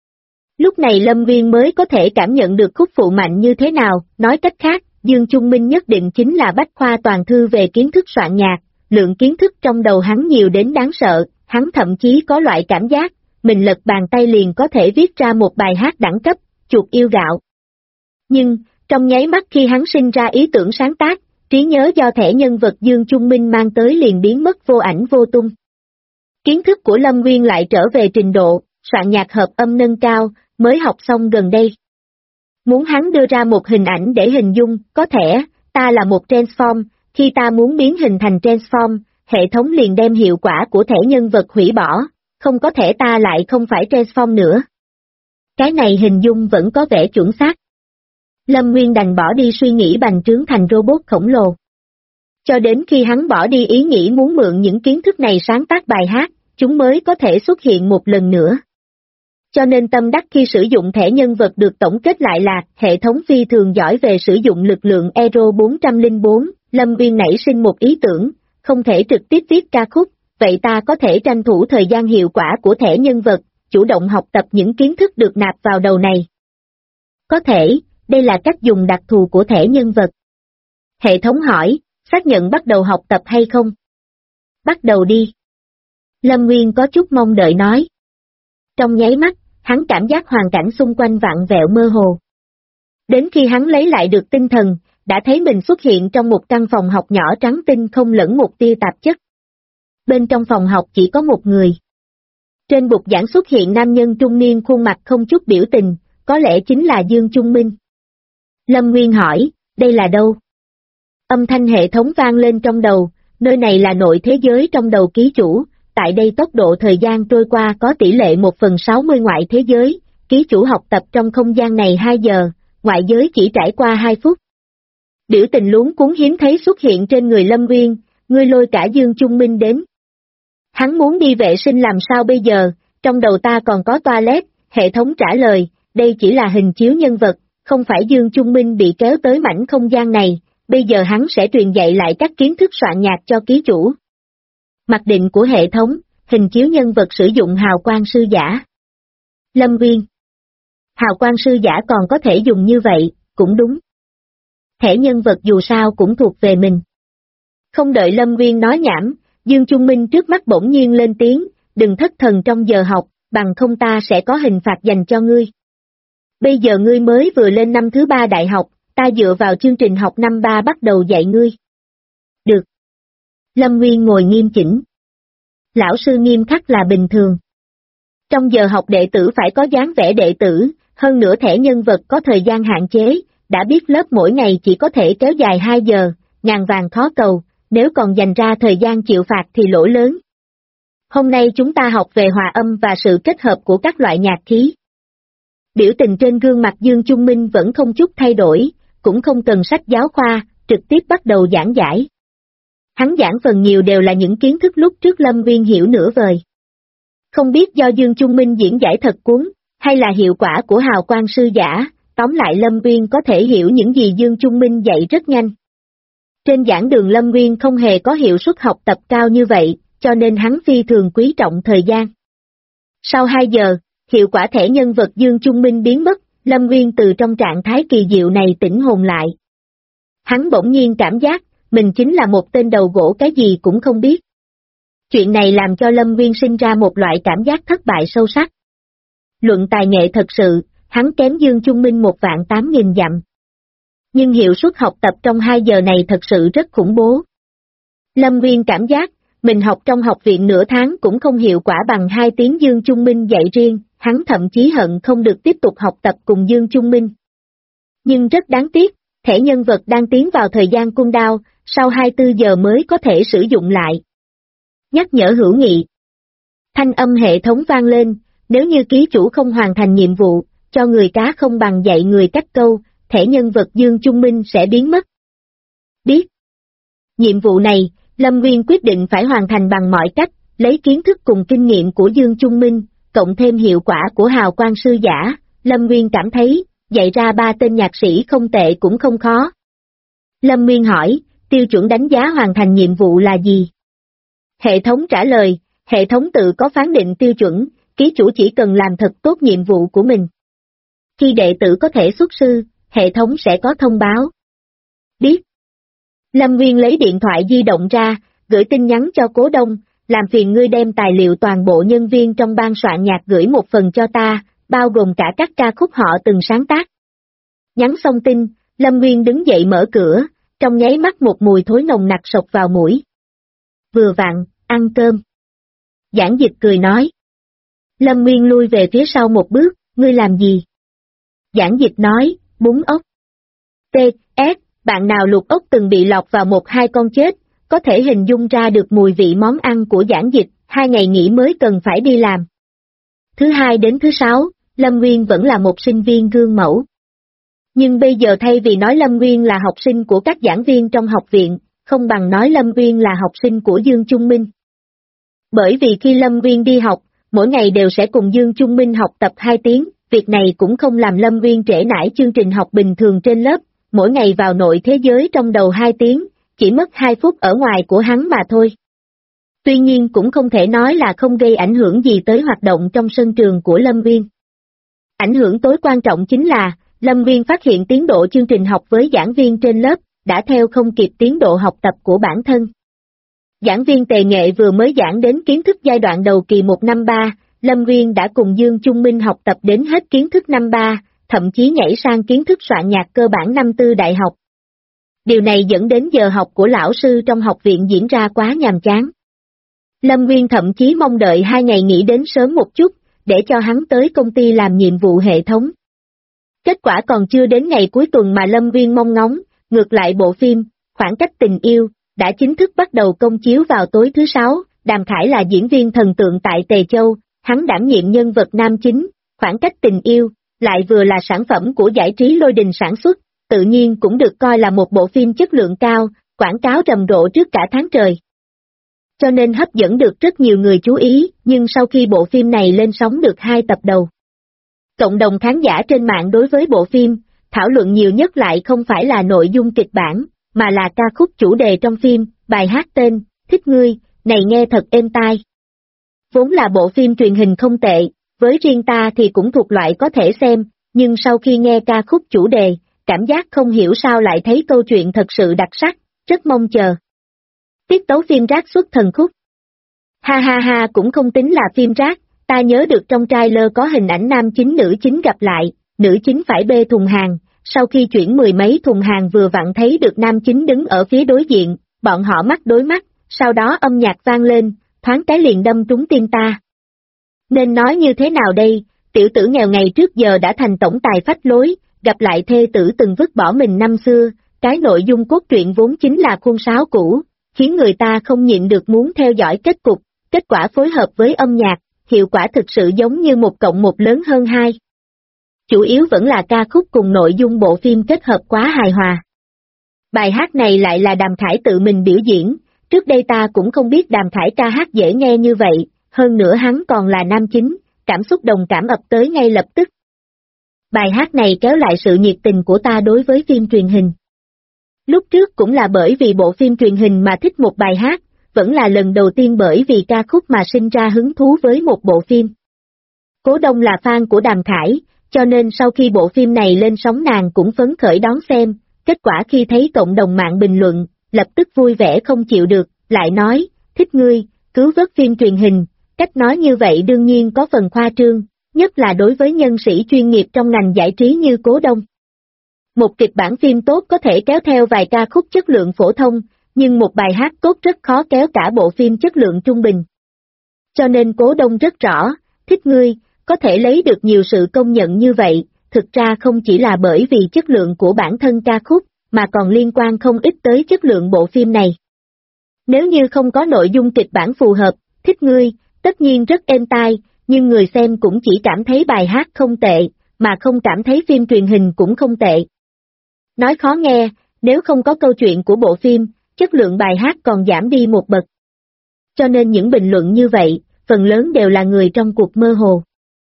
Lúc này Lâm Nguyên mới có thể cảm nhận được khúc phụ mạnh như thế nào, nói cách khác, Dương Trung Minh nhất định chính là bách khoa toàn thư về kiến thức soạn nhạc, lượng kiến thức trong đầu hắn nhiều đến đáng sợ, hắn thậm chí có loại cảm giác, mình lật bàn tay liền có thể viết ra một bài hát đẳng cấp, chuột yêu gạo. Nhưng, trong nháy mắt khi hắn sinh ra ý tưởng sáng tác, trí nhớ do thẻ nhân vật Dương Trung Minh mang tới liền biến mất vô ảnh vô tung. Kiến thức của Lâm Nguyên lại trở về trình độ, soạn nhạc hợp âm nâng cao, mới học xong gần đây. Muốn hắn đưa ra một hình ảnh để hình dung, có thể, ta là một transform, khi ta muốn biến hình thành transform, hệ thống liền đem hiệu quả của thẻ nhân vật hủy bỏ, không có thể ta lại không phải transform nữa. Cái này hình dung vẫn có vẻ chuẩn xác. Lâm Nguyên đành bỏ đi suy nghĩ bành trướng thành robot khổng lồ. Cho đến khi hắn bỏ đi ý nghĩ muốn mượn những kiến thức này sáng tác bài hát, chúng mới có thể xuất hiện một lần nữa. Cho nên tâm đắc khi sử dụng thẻ nhân vật được tổng kết lại là hệ thống phi thường giỏi về sử dụng lực lượng Aero 404, Lâm Nguyên nảy sinh một ý tưởng, không thể trực tiếp viết ca khúc, vậy ta có thể tranh thủ thời gian hiệu quả của thẻ nhân vật, chủ động học tập những kiến thức được nạp vào đầu này. Có thể, đây là cách dùng đặc thù của thẻ nhân vật. Hệ thống hỏi, xác nhận bắt đầu học tập hay không? Bắt đầu đi. Lâm Nguyên có chút mong đợi nói. Trong nháy mắt, hắn cảm giác hoàn cảnh xung quanh vặn vẹo mơ hồ. Đến khi hắn lấy lại được tinh thần, đã thấy mình xuất hiện trong một căn phòng học nhỏ trắng tinh không lẫn một tia tạp chất. Bên trong phòng học chỉ có một người. Trên bục giảng xuất hiện nam nhân trung niên khuôn mặt không chút biểu tình, có lẽ chính là Dương Trung Minh. Lâm Nguyên hỏi, đây là đâu? Âm thanh hệ thống vang lên trong đầu, nơi này là nội thế giới trong đầu ký chủ, tại đây tốc độ thời gian trôi qua có tỷ lệ 1/60 ngoại thế giới, ký chủ học tập trong không gian này 2 giờ, ngoại giới chỉ trải qua 2 phút. Biểu tình luống cuống hiếm thấy xuất hiện trên người Lâm Nguyên, ngươi lôi cả Dương Trung Minh đến. Hắn muốn đi vệ sinh làm sao bây giờ, trong đầu ta còn có toilet, hệ thống trả lời, đây chỉ là hình chiếu nhân vật, không phải Dương Trung Minh bị kéo tới mảnh không gian này, bây giờ hắn sẽ truyền dạy lại các kiến thức soạn nhạc cho ký chủ. Mặc định của hệ thống, hình chiếu nhân vật sử dụng hào quang sư giả. Lâm Nguyên. Hào quang sư giả còn có thể dùng như vậy, cũng đúng. Thẻ nhân vật dù sao cũng thuộc về mình. Không đợi Lâm Nguyên nói nhảm, Dương Trung Minh trước mắt bỗng nhiên lên tiếng, đừng thất thần trong giờ học, bằng không ta sẽ có hình phạt dành cho ngươi. Bây giờ ngươi mới vừa lên năm thứ 3 đại học, ta dựa vào chương trình học năm 3 bắt đầu dạy ngươi. Được. Lâm Nguyên ngồi nghiêm chỉnh. Lão sư nghiêm khắc là bình thường. Trong giờ học đệ tử phải có dáng vẻ đệ tử, hơn nữa thẻ nhân vật có thời gian hạn chế, đã biết lớp mỗi ngày chỉ có thể kéo dài 2 giờ, ngàn vàng khó cầu, nếu còn dành ra thời gian chịu phạt thì lỗi lớn. Hôm nay chúng ta học về hòa âm và sự kết hợp của các loại nhạc khí. Biểu tình trên gương mặt Dương Trung Minh vẫn không chút thay đổi, cũng không cần sách giáo khoa, trực tiếp bắt đầu giảng giải. Hắn giảng phần nhiều đều là những kiến thức lúc trước Lâm Nguyên hiểu nửa vời. Không biết do Dương Trung Minh diễn giải thật cuốn, hay là hiệu quả của hào quang sư giả, tóm lại Lâm Nguyên có thể hiểu những gì Dương Trung Minh dạy rất nhanh. Trên giảng đường Lâm Nguyên không hề có hiệu suất học tập cao như vậy, cho nên hắn phi thường quý trọng thời gian. Sau 2 giờ, hiệu quả thẻ nhân vật Dương Trung Minh biến mất, Lâm Nguyên từ trong trạng thái kỳ diệu này tỉnh hồn lại. Hắn bỗng nhiên cảm giác, mình chính là một tên đầu gỗ cái gì cũng không biết. Chuyện này làm cho Lâm Nguyên sinh ra một loại cảm giác thất bại sâu sắc. Luận tài nghệ thật sự, hắn kém Dương Trung Minh 1.800.000 dặm. Nhưng hiệu suất học tập trong 2 giờ này thật sự rất khủng bố. Lâm Nguyên cảm giác, mình học trong học viện nửa tháng cũng không hiệu quả bằng 2 tiếng Dương Trung Minh dạy riêng, hắn thậm chí hận không được tiếp tục học tập cùng Dương Trung Minh. Nhưng rất đáng tiếc, thẻ nhân vật đang tiến vào thời gian cooldown, sau 24 giờ mới có thể sử dụng lại. Nhắc nhở hữu nghị. Thanh âm hệ thống vang lên, nếu như ký chủ không hoàn thành nhiệm vụ, cho người cá không bằng dạy người cách câu, thẻ nhân vật Dương Trung Minh sẽ biến mất. Biết. Nhiệm vụ này, Lâm Nguyên quyết định phải hoàn thành bằng mọi cách, lấy kiến thức cùng kinh nghiệm của Dương Trung Minh, cộng thêm hiệu quả của hào quang sư giả, Lâm Nguyên cảm thấy, dạy ra 3 tên nhạc sĩ không tệ cũng không khó. Lâm Nguyên hỏi, tiêu chuẩn đánh giá hoàn thành nhiệm vụ là gì? Hệ thống trả lời, hệ thống tự có phán định tiêu chuẩn, ký chủ chỉ cần làm thật tốt nhiệm vụ của mình. Khi đệ tử có thể xuất sư, hệ thống sẽ có thông báo. Biết. Lâm Nguyên lấy điện thoại di động ra, gửi tin nhắn cho Cố Đông, làm phiền ngươi đem tài liệu toàn bộ nhân viên trong ban soạn nhạc gửi một phần cho ta, bao gồm cả các ca khúc họ từng sáng tác. Nhắn xong tin, Lâm Nguyên đứng dậy mở cửa, trong nháy mắt một mùi thối nồng nặc sộc vào mũi. Vừa vặn, ăn cơm. Giảng Dịch cười nói. Lâm Nguyên lui về phía sau một bước, ngươi làm gì? Giảng Dịch nói, bún ốc. T.S. Bạn nào luộc ốc từng bị lọt vào 1-2 con chết, có thể hình dung ra được mùi vị món ăn của Giảng Dịch, 2 ngày nghỉ mới cần phải đi làm. Thứ 2 đến thứ 6, Lâm Nguyên vẫn là một sinh viên gương mẫu. Nhưng bây giờ thay vì nói Lâm Nguyên là học sinh của các giảng viên trong học viện, không bằng nói Lâm Nguyên là học sinh của Dương Trung Minh. Bởi vì khi Lâm Nguyên đi học, mỗi ngày đều sẽ cùng Dương Trung Minh học tập 2 tiếng, việc này cũng không làm Lâm Nguyên trễ nải chương trình học bình thường trên lớp, mỗi ngày vào nội thế giới trong đầu 2 tiếng, chỉ mất 2 phút ở ngoài của hắn mà thôi. Tuy nhiên cũng không thể nói là không gây ảnh hưởng gì tới hoạt động trong sân trường của Lâm Nguyên. Ảnh hưởng tối quan trọng chính là, Lâm Nguyên phát hiện tiến độ chương trình học với giảng viên trên lớp, đã theo không kịp tiến độ học tập của bản thân. Giảng viên Tề Nghệ vừa mới giảng đến kiến thức giai đoạn đầu kỳ 1 năm 3, Lâm Nguyên đã cùng Dương Trung Minh học tập đến hết kiến thức năm 3, thậm chí nhảy sang kiến thức soạn nhạc cơ bản năm 4 đại học. Điều này dẫn đến giờ học của lão sư trong học viện diễn ra quá nhàm chán. Lâm Nguyên thậm chí mong đợi 2 ngày nghỉ đến sớm một chút, để cho hắn tới công ty làm nhiệm vụ hệ thống. Kết quả còn chưa đến ngày cuối tuần mà Lâm Nguyên mong ngóng, ngược lại bộ phim, Khoảng cách tình yêu, đã chính thức bắt đầu công chiếu vào tối thứ 6, Đàm Khải là diễn viên thần tượng tại Tề Châu, hắn đảm nhiệm nhân vật nam chính, Khoảng cách tình yêu, lại vừa là sản phẩm của giải trí Lôi Đình sản xuất, tự nhiên cũng được coi là một bộ phim chất lượng cao, quảng cáo rầm rộ trước cả tháng trời. Cho nên hấp dẫn được rất nhiều người chú ý, nhưng sau khi bộ phim này lên sóng được 2 tập đầu, cộng đồng khán giả trên mạng đối với bộ phim, thảo luận nhiều nhất lại không phải là nội dung kịch bản, mà là ca khúc chủ đề trong phim, bài hát tên, Thích Ngươi, này nghe thật êm tai. Vốn là bộ phim truyền hình không tệ, với riêng ta thì cũng thuộc loại có thể xem, nhưng sau khi nghe ca khúc chủ đề, cảm giác không hiểu sao lại thấy câu chuyện thật sự đặc sắc, rất mong chờ. Tiết tấu phim rác xuất thần khúc. Ha ha ha, cũng không tính là phim rác, ta nhớ được trong trailer có hình ảnh nam chính nữ chính gặp lại, nữ chính phải bê thùng hàng, sau khi chuyển 10 mấy thùng hàng vừa vặn thấy được nam chính đứng ở phía đối diện, bọn họ mắt đối mắt, sau đó âm nhạc vang lên, thoáng cái liền đâm trúng tim ta. Nên nói như thế nào đây, tiểu tử nghèo ngày trước giờ đã thành tổng tài phách lối, gặp lại thê tử từng vứt bỏ mình năm xưa, cái nội dung cốt truyện vốn chính là khuôn sáo cũ, khiến người ta không nhịn được muốn theo dõi kết cục, kết quả phối hợp với âm nhạc, hiệu quả thực sự giống như 1+1 lớn hơn 2. Chủ yếu vẫn là ca khúc cùng nội dung bộ phim kết hợp quá hài hòa. Bài hát này lại là Đàm Khải tự mình biểu diễn, trước đây ta cũng không biết Đàm Khải ca hát dễ nghe như vậy, hơn nữa hắn còn là nam chính, cảm xúc đồng cảm ập tới ngay lập tức. Bài hát này kéo lại sự nhiệt tình của ta đối với phim truyền hình. Lúc trước cũng là bởi vì bộ phim truyền hình mà thích một bài hát, vẫn là lần đầu tiên bởi vì ca khúc mà sinh ra hứng thú với một bộ phim. Cố Đông là fan của Đàm Khải, cho nên sau khi bộ phim này lên sóng nàng cũng phấn khởi đón xem, kết quả khi thấy cộng đồng mạng bình luận, lập tức vui vẻ không chịu được, lại nói, thích ngươi, cứu vớt phim truyền hình, cách nói như vậy đương nhiên có phần khoa trương, nhất là đối với nhân sĩ chuyên nghiệp trong ngành giải trí như Cố Đông. Một kịch bản phim tốt có thể kéo theo vài ca khúc chất lượng phổ thông, nhưng một bài hát tốt rất khó kéo cả bộ phim chất lượng trung bình. Cho nên Cố Đông rất rõ, thích ngươi, có thể lấy được nhiều sự công nhận như vậy, thực ra không chỉ là bởi vì chất lượng của bản thân ca khúc, mà còn liên quan không ít tới chất lượng bộ phim này. Nếu như không có nội dung kịch bản phù hợp, thích ngươi, tất nhiên rất êm tai, nhưng người xem cũng chỉ cảm thấy bài hát không tệ, mà không cảm thấy phim truyền hình cũng không tệ. Nói khó nghe, nếu không có câu chuyện của bộ phim, chất lượng bài hát còn giảm đi một bậc. Cho nên những bình luận như vậy, phần lớn đều là người trong cuộc mơ hồ.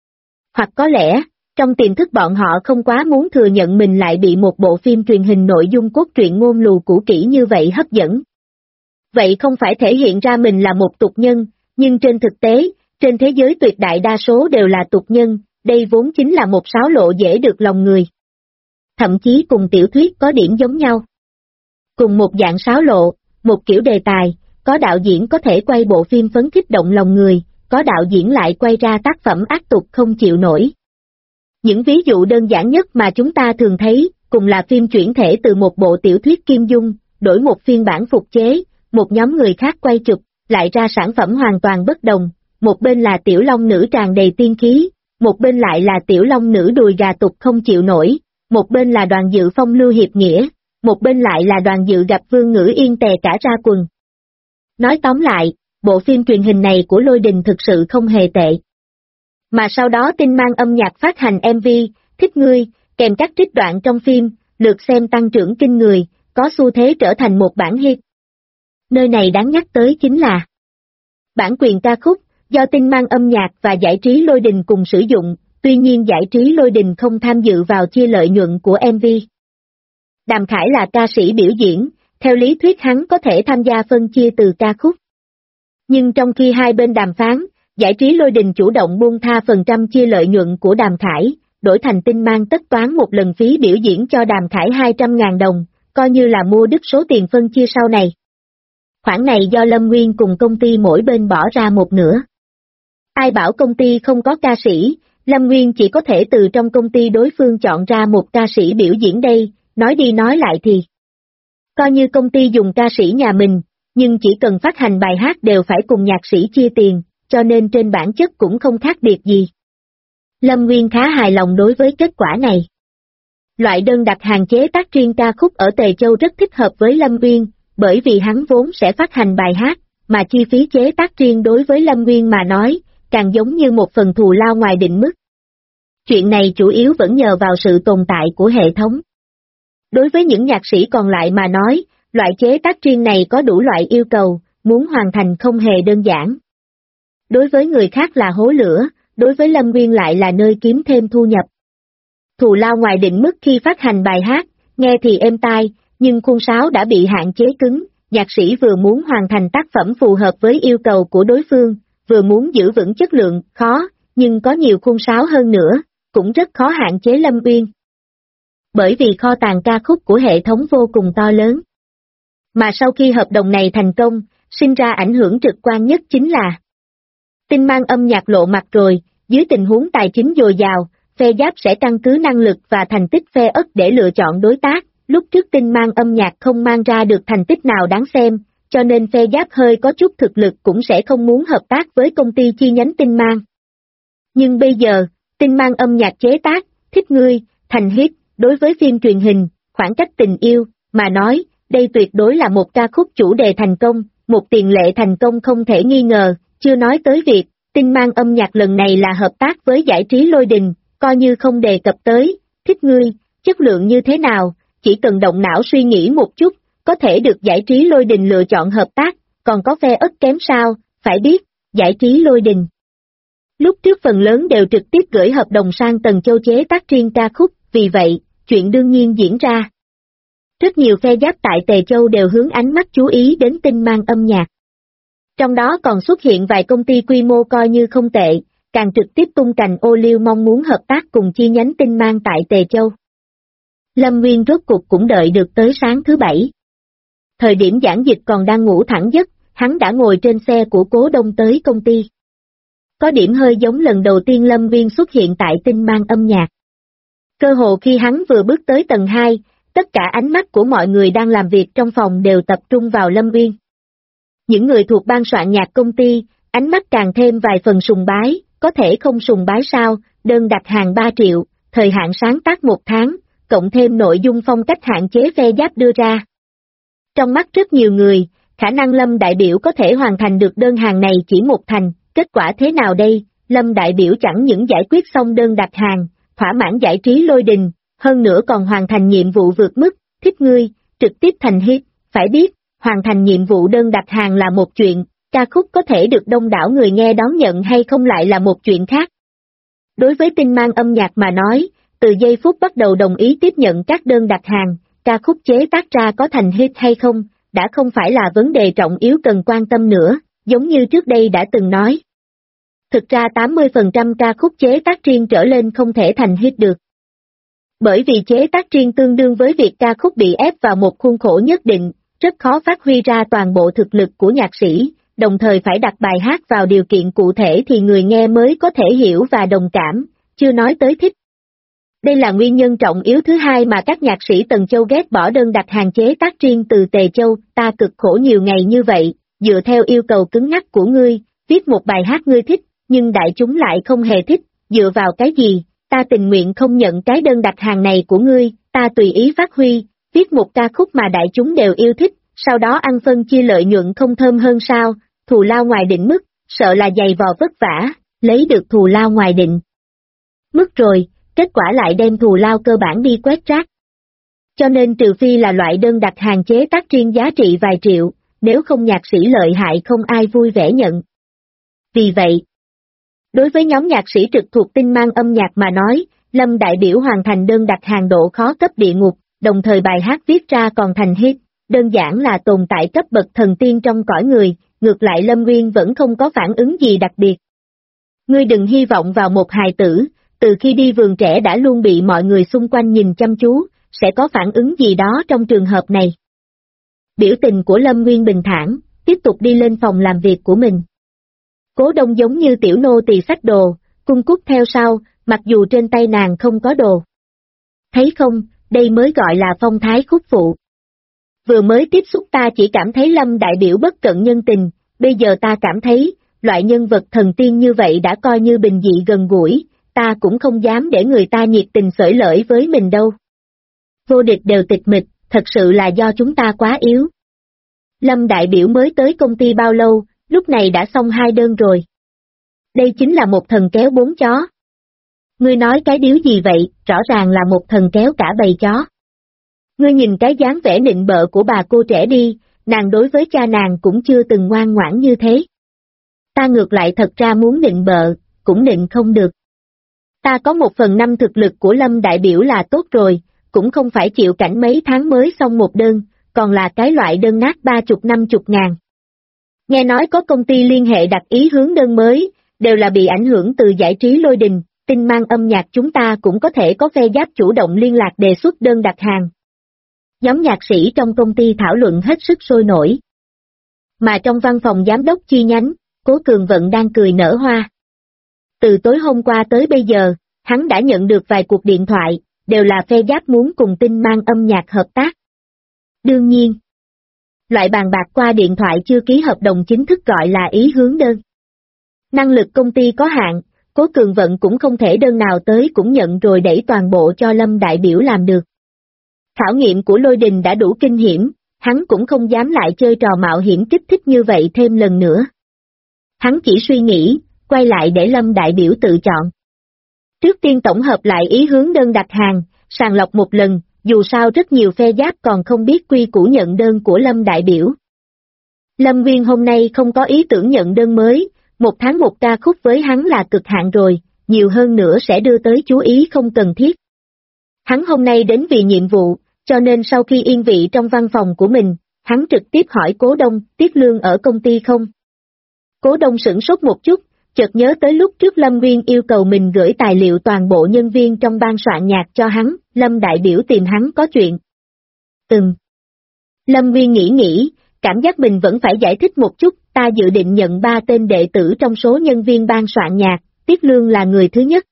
Hoặc có lẽ, trong tiềm thức bọn họ không quá muốn thừa nhận mình lại bị một bộ phim truyền hình nội dung cốt truyện ngôn lù cũ kỹ như vậy hấp dẫn. Vậy không phải thể hiện ra mình là một tục nhân, nhưng trên thực tế, trên thế giới tuyệt đại đa số đều là tục nhân, đây vốn chính là một sáo lộ dễ được lòng người. Thậm chí cùng tiểu thuyết có điểm giống nhau. Cùng một dạng sáo lộ, một kiểu đề tài, có đạo diễn có thể quay bộ phim phấn khích động lòng người, có đạo diễn lại quay ra tác phẩm ác tục không chịu nổi. Những ví dụ đơn giản nhất mà chúng ta thường thấy, cùng là phim chuyển thể từ một bộ tiểu thuyết Kim Dung, đổi một phiên bản phục chế, một nhóm người khác quay chụp, lại ra sản phẩm hoàn toàn bất đồng, một bên là tiểu long nữ tràn đầy tiên khí, một bên lại là tiểu long nữ đùi gà tục không chịu nổi, một bên là Đoàn Dự phong lưu hiệp nghĩa, một bên lại là Đoàn Dự gặp Vương Ngữ Yên tè cả ra quần. Nói tóm lại, bộ phim truyền hình này của Lôi Đình thực sự không hề tệ. Mà sau đó tin mang âm nhạc phát hành MV, Thích Ngươi, kèm các trích đoạn trong phim, lượt xem tăng trưởng kinh người, có xu thế trở thành một bản hit. Nơi này đáng nhắc tới chính là bản quyền ca khúc, do tin mang âm nhạc và giải trí Lôi Đình cùng sử dụng, tuy nhiên giải trí Lôi Đình không tham dự vào chia lợi nhuận của MV. Đàm Khải là ca sĩ biểu diễn, theo lý thuyết hắn có thể tham gia phân chia từ ca khúc. Nhưng trong khi hai bên đàm phán, giải trí Lôi Đình chủ động buông tha phần trăm chia lợi nhuận của Đàm Khải, đổi thành tin mang tất toán một lần phí biểu diễn cho Đàm Khải 200.000 đồng, coi như là mua đứt số tiền phân chia sau này. Khoản này do Lâm Nguyên cùng công ty mỗi bên bỏ ra một nửa. Ai bảo công ty không có ca sĩ, Lâm Nguyên chỉ có thể từ trong công ty đối phương chọn ra một ca sĩ biểu diễn đây, nói đi nói lại thì Coi như công ty dùng ca sĩ nhà mình, nhưng chỉ cần phát hành bài hát đều phải cùng nhạc sĩ chia tiền, cho nên trên bản chất cũng không khác biệt gì. Lâm Nguyên khá hài lòng đối với kết quả này. Loại đơn đặt hàng chế tác riêng ca khúc ở Tề Châu rất thích hợp với Lâm Nguyên, bởi vì hắn vốn sẽ phát hành bài hát, mà chi phí chế tác riêng đối với Lâm Nguyên mà nói, càng giống như một phần thù lao ngoài định mức. Chuyện này chủ yếu vẫn nhờ vào sự tồn tại của hệ thống. Đối với những nhạc sĩ còn lại mà nói, loại chế tác riêng này có đủ loại yêu cầu, muốn hoàn thành không hề đơn giản. Đối với người khác là hố lửa, đối với Lâm Nguyên lại là nơi kiếm thêm thu nhập. Thù lao ngoài định mức khi phát hành bài hát, nghe thì êm tai, nhưng khuôn sáo đã bị hạn chế cứng, nhạc sĩ vừa muốn hoàn thành tác phẩm phù hợp với yêu cầu của đối phương, vừa muốn giữ vững chất lượng, khó, nhưng có nhiều khuôn sáo hơn nữa, cũng rất khó hạn chế Lâm Nguyên. Bởi vì kho tàng ca khúc của hệ thống vô cùng to lớn. Mà sau khi hợp đồng này thành công, sinh ra ảnh hưởng trực quan nhất chính là Tinh Mang âm nhạc lộ mặt rồi, dưới tình huống tài chính dồi dào, phe giáp sẽ căn cứ năng lực và thành tích phe ất để lựa chọn đối tác, lúc trước Tinh Mang âm nhạc không mang ra được thành tích nào đáng xem, cho nên phe giáp hơi có chút thực lực cũng sẽ không muốn hợp tác với công ty chi nhánh Tinh Mang. Nhưng bây giờ, Tinh Mang âm nhạc chế tác, Thích Ngươi, thành hit, đối với phim truyền hình, Khoảng cách tình yêu, mà nói, đây tuyệt đối là một ca khúc chủ đề thành công, một tiền lệ thành công không thể nghi ngờ, chưa nói tới việc, Tinh Mang âm nhạc lần này là hợp tác với giải trí Lôi Đình, coi như không đề cập tới, Thích Ngươi, chất lượng như thế nào, chỉ cần động não suy nghĩ một chút, có thể được giải trí Lôi Đình lựa chọn hợp tác, còn có phe ất kém sao, phải biết, giải trí Lôi Đình. Lúc trước phần lớn đều trực tiếp gửi hợp đồng sang Tần Châu chế tác riêng ca khúc, vì vậy, chuyện đương nhiên diễn ra. Rất nhiều phe giáp tại Tề Châu đều hướng ánh mắt chú ý đến Tinh Mang âm nhạc. Trong đó còn xuất hiện vài công ty quy mô coi như không tệ, càng trực tiếp tung cành ô liu mong muốn hợp tác cùng chi nhánh Tinh Mang tại Tề Châu. Lâm Nguyên rốt cuộc cũng đợi được tới sáng thứ Bảy. Thời điểm Giảng Dịch còn đang ngủ thẳng giấc, hắn đã ngồi trên xe của Cố Đông tới công ty. Có điểm hơi giống lần đầu tiên Lâm Nguyên xuất hiện tại Tinh Mang âm nhạc. Cơ hồ khi hắn vừa bước tới tầng 2, tất cả ánh mắt của mọi người đang làm việc trong phòng đều tập trung vào Lâm Nguyên. Những người thuộc ban soạn nhạc công ty, ánh mắt càng thêm vài phần sùng bái, có thể không sùng bái sao, đơn đặt hàng 3 triệu, thời hạn sáng tác 1 tháng, cộng thêm nội dung phong cách hạn chế phe giáp đưa ra. Trong mắt rất nhiều người, khả năng Lâm đại biểu có thể hoàn thành được đơn hàng này chỉ 1 thành, kết quả thế nào đây, Lâm đại biểu chẳng những giải quyết xong đơn đặt hàng, thỏa mãn giải trí Lôi Đình, hơn nữa còn hoàn thành nhiệm vụ vượt mức, Thích Ngươi, trực tiếp thành hit, phải biết, hoàn thành nhiệm vụ đơn đặt hàng là một chuyện, ca khúc có thể được đông đảo người nghe đón nhận hay không lại là một chuyện khác. Đối với Tinh Mang âm nhạc mà nói, từ giây phút bắt đầu đồng ý tiếp nhận các đơn đặt hàng, ca khúc chế tác ra có thành hit hay không, đã không phải là vấn đề trọng yếu cần quan tâm nữa, giống như trước đây đã từng nói. Thực ra 80% ca khúc chế tác riêng trở lên không thể thành hit được. Bởi vì chế tác riêng tương đương với việc ca khúc bị ép vào một khuôn khổ nhất định, rất khó phát huy ra toàn bộ thực lực của nhạc sĩ, đồng thời phải đặt bài hát vào điều kiện cụ thể thì người nghe mới có thể hiểu và đồng cảm, chưa nói tới thích. Đây là nguyên nhân trọng yếu thứ hai mà các nhạc sĩ Tần Châu ghét bỏ đơn đặt hàng chế tác riêng từ Tề Châu, ta cực khổ nhiều ngày như vậy, dựa theo yêu cầu cứng nhắc của ngươi, viết một bài hát ngươi thích, nhưng đại chúng lại không hề thích, dựa vào cái gì, ta tình nguyện không nhận cái đơn đặt hàng này của ngươi, ta tùy ý phát huy, viết một ca khúc mà đại chúng đều yêu thích, sau đó ăn phân chia lợi nhuận không thơm hơn sao, thù lao ngoài định mức, sợ là dày vò vất vả, lấy được thù lao ngoài định mức rồi, kết quả lại đem thù lao cơ bản đi quét rác. Cho nên trừ phi là loại đơn đặt hàng chế tác riêng giá trị vài triệu, nếu không nhạc sĩ lợi hại không ai vui vẻ nhận. Vì vậy, đối với nhóm nhạc sĩ trực thuộc Tinh Mang âm nhạc mà nói, Lâm đại biểu hoàn thành đơn đặt hàng độ khó cấp địa ngục, đồng thời bài hát viết ra còn thành hit, đơn giản là tồn tại cấp bậc thần tiên trong cõi người, ngược lại Lâm Nguyên vẫn không có phản ứng gì đặc biệt. Ngươi đừng hy vọng vào một hài tử, từ khi đi vườn trẻ đã luôn bị mọi người xung quanh nhìn chăm chú, sẽ có phản ứng gì đó trong trường hợp này. Biểu tình của Lâm Nguyên bình thản, tiếp tục đi lên phòng làm việc của mình. Cố Đông giống như tiểu nô tỳ xách đồ, cung cúc theo sau, mặc dù trên tay nàng không có đồ. Thấy không, đây mới gọi là phong thái khúc phụ. vừa mới tiếp xúc ta chỉ cảm thấy Lâm đại biểu bất cận nhân tình, bây giờ ta cảm thấy, loại nhân vật thần tiên như vậy đã coi như bình dị gần gũi, ta cũng không dám để người ta nhiệt tình xởi lởi với mình đâu. Vô địch đều tịch mịch, thật sự là do chúng ta quá yếu. Lâm đại biểu mới tới công ty bao lâu, lúc này đã xong 2 đơn rồi. Đây chính là một thần kéo 4 chó. Ngươi nói cái điếu gì vậy, rõ ràng là một thần kéo cả bầy chó. Ngươi nhìn cái dáng vẻ nịnh bợ của bà cô trẻ đi, nàng đối với cha nàng cũng chưa từng ngoan ngoãn như thế. Ta ngược lại thật ra muốn nịnh bợ, cũng nịnh không được. Ta có 1/5 thực lực của Lâm đại biểu là tốt rồi, cũng không phải chịu cảnh mấy tháng mới xong một đơn, còn là cái loại đơn nát 30-50 ngàn. Nghe nói có công ty liên hệ đặt ý hướng đơn mới, đều là bị ảnh hưởng từ giải trí Lôi Đình, tin mang âm nhạc chúng ta cũng có thể có phe giáp chủ động liên lạc đề xuất đơn đặt hàng. Nhóm nhạc sĩ trong công ty thảo luận hết sức sôi nổi. Mà trong văn phòng giám đốc chi nhánh, Cố Cường Vận đang cười nở hoa. Từ tối hôm qua tới bây giờ, hắn đã nhận được vài cuộc điện thoại, đều là phe giáp muốn cùng tin mang âm nhạc hợp tác. Đương nhiên, loại bàn bạc qua điện thoại chưa ký hợp đồng chính thức gọi là ý hướng đơn. Năng lực công ty có hạn, Cố Cường Vận cũng không thể đơn nào tới cũng nhận rồi đẩy toàn bộ cho Lâm đại biểu làm được. Khảo nghiệm của Lôi Đình đã đủ kinh hiểm, hắn cũng không dám lại chơi trò mạo hiểm kích thích như vậy thêm lần nữa. Hắn chỉ suy nghĩ, quay lại để Lâm đại biểu tự chọn. Trước tiên tổng hợp lại ý hướng đơn đặt hàng, sàng lọc một lần, dù sao rất nhiều phe giáp còn không biết quy củ nhận đơn của Lâm đại biểu. Lâm Nguyên hôm nay không có ý tưởng nhận đơn mới, 1 tháng 1 ca khúc với hắn là cực hạn rồi, nhiều hơn nữa sẽ đưa tới chú ý không cần thiết. Hắn hôm nay đến vì nhiệm vụ, cho nên sau khi yên vị trong văn phòng của mình, hắn trực tiếp hỏi Cố Đông, Tiết Lương ở công ty không? Cố Đông sửng sốt một chút, chợt nhớ tới lúc trước Lâm Nguyên yêu cầu mình gửi tài liệu toàn bộ nhân viên trong ban soạn nhạc cho hắn, Lâm đại biểu tìm hắn có chuyện. Lâm Nguyên nghĩ, cảm giác mình vẫn phải giải thích một chút, ta dự định nhận 3 tên đệ tử trong số nhân viên ban soạn nhạc, Tiết Lương là người thứ nhất.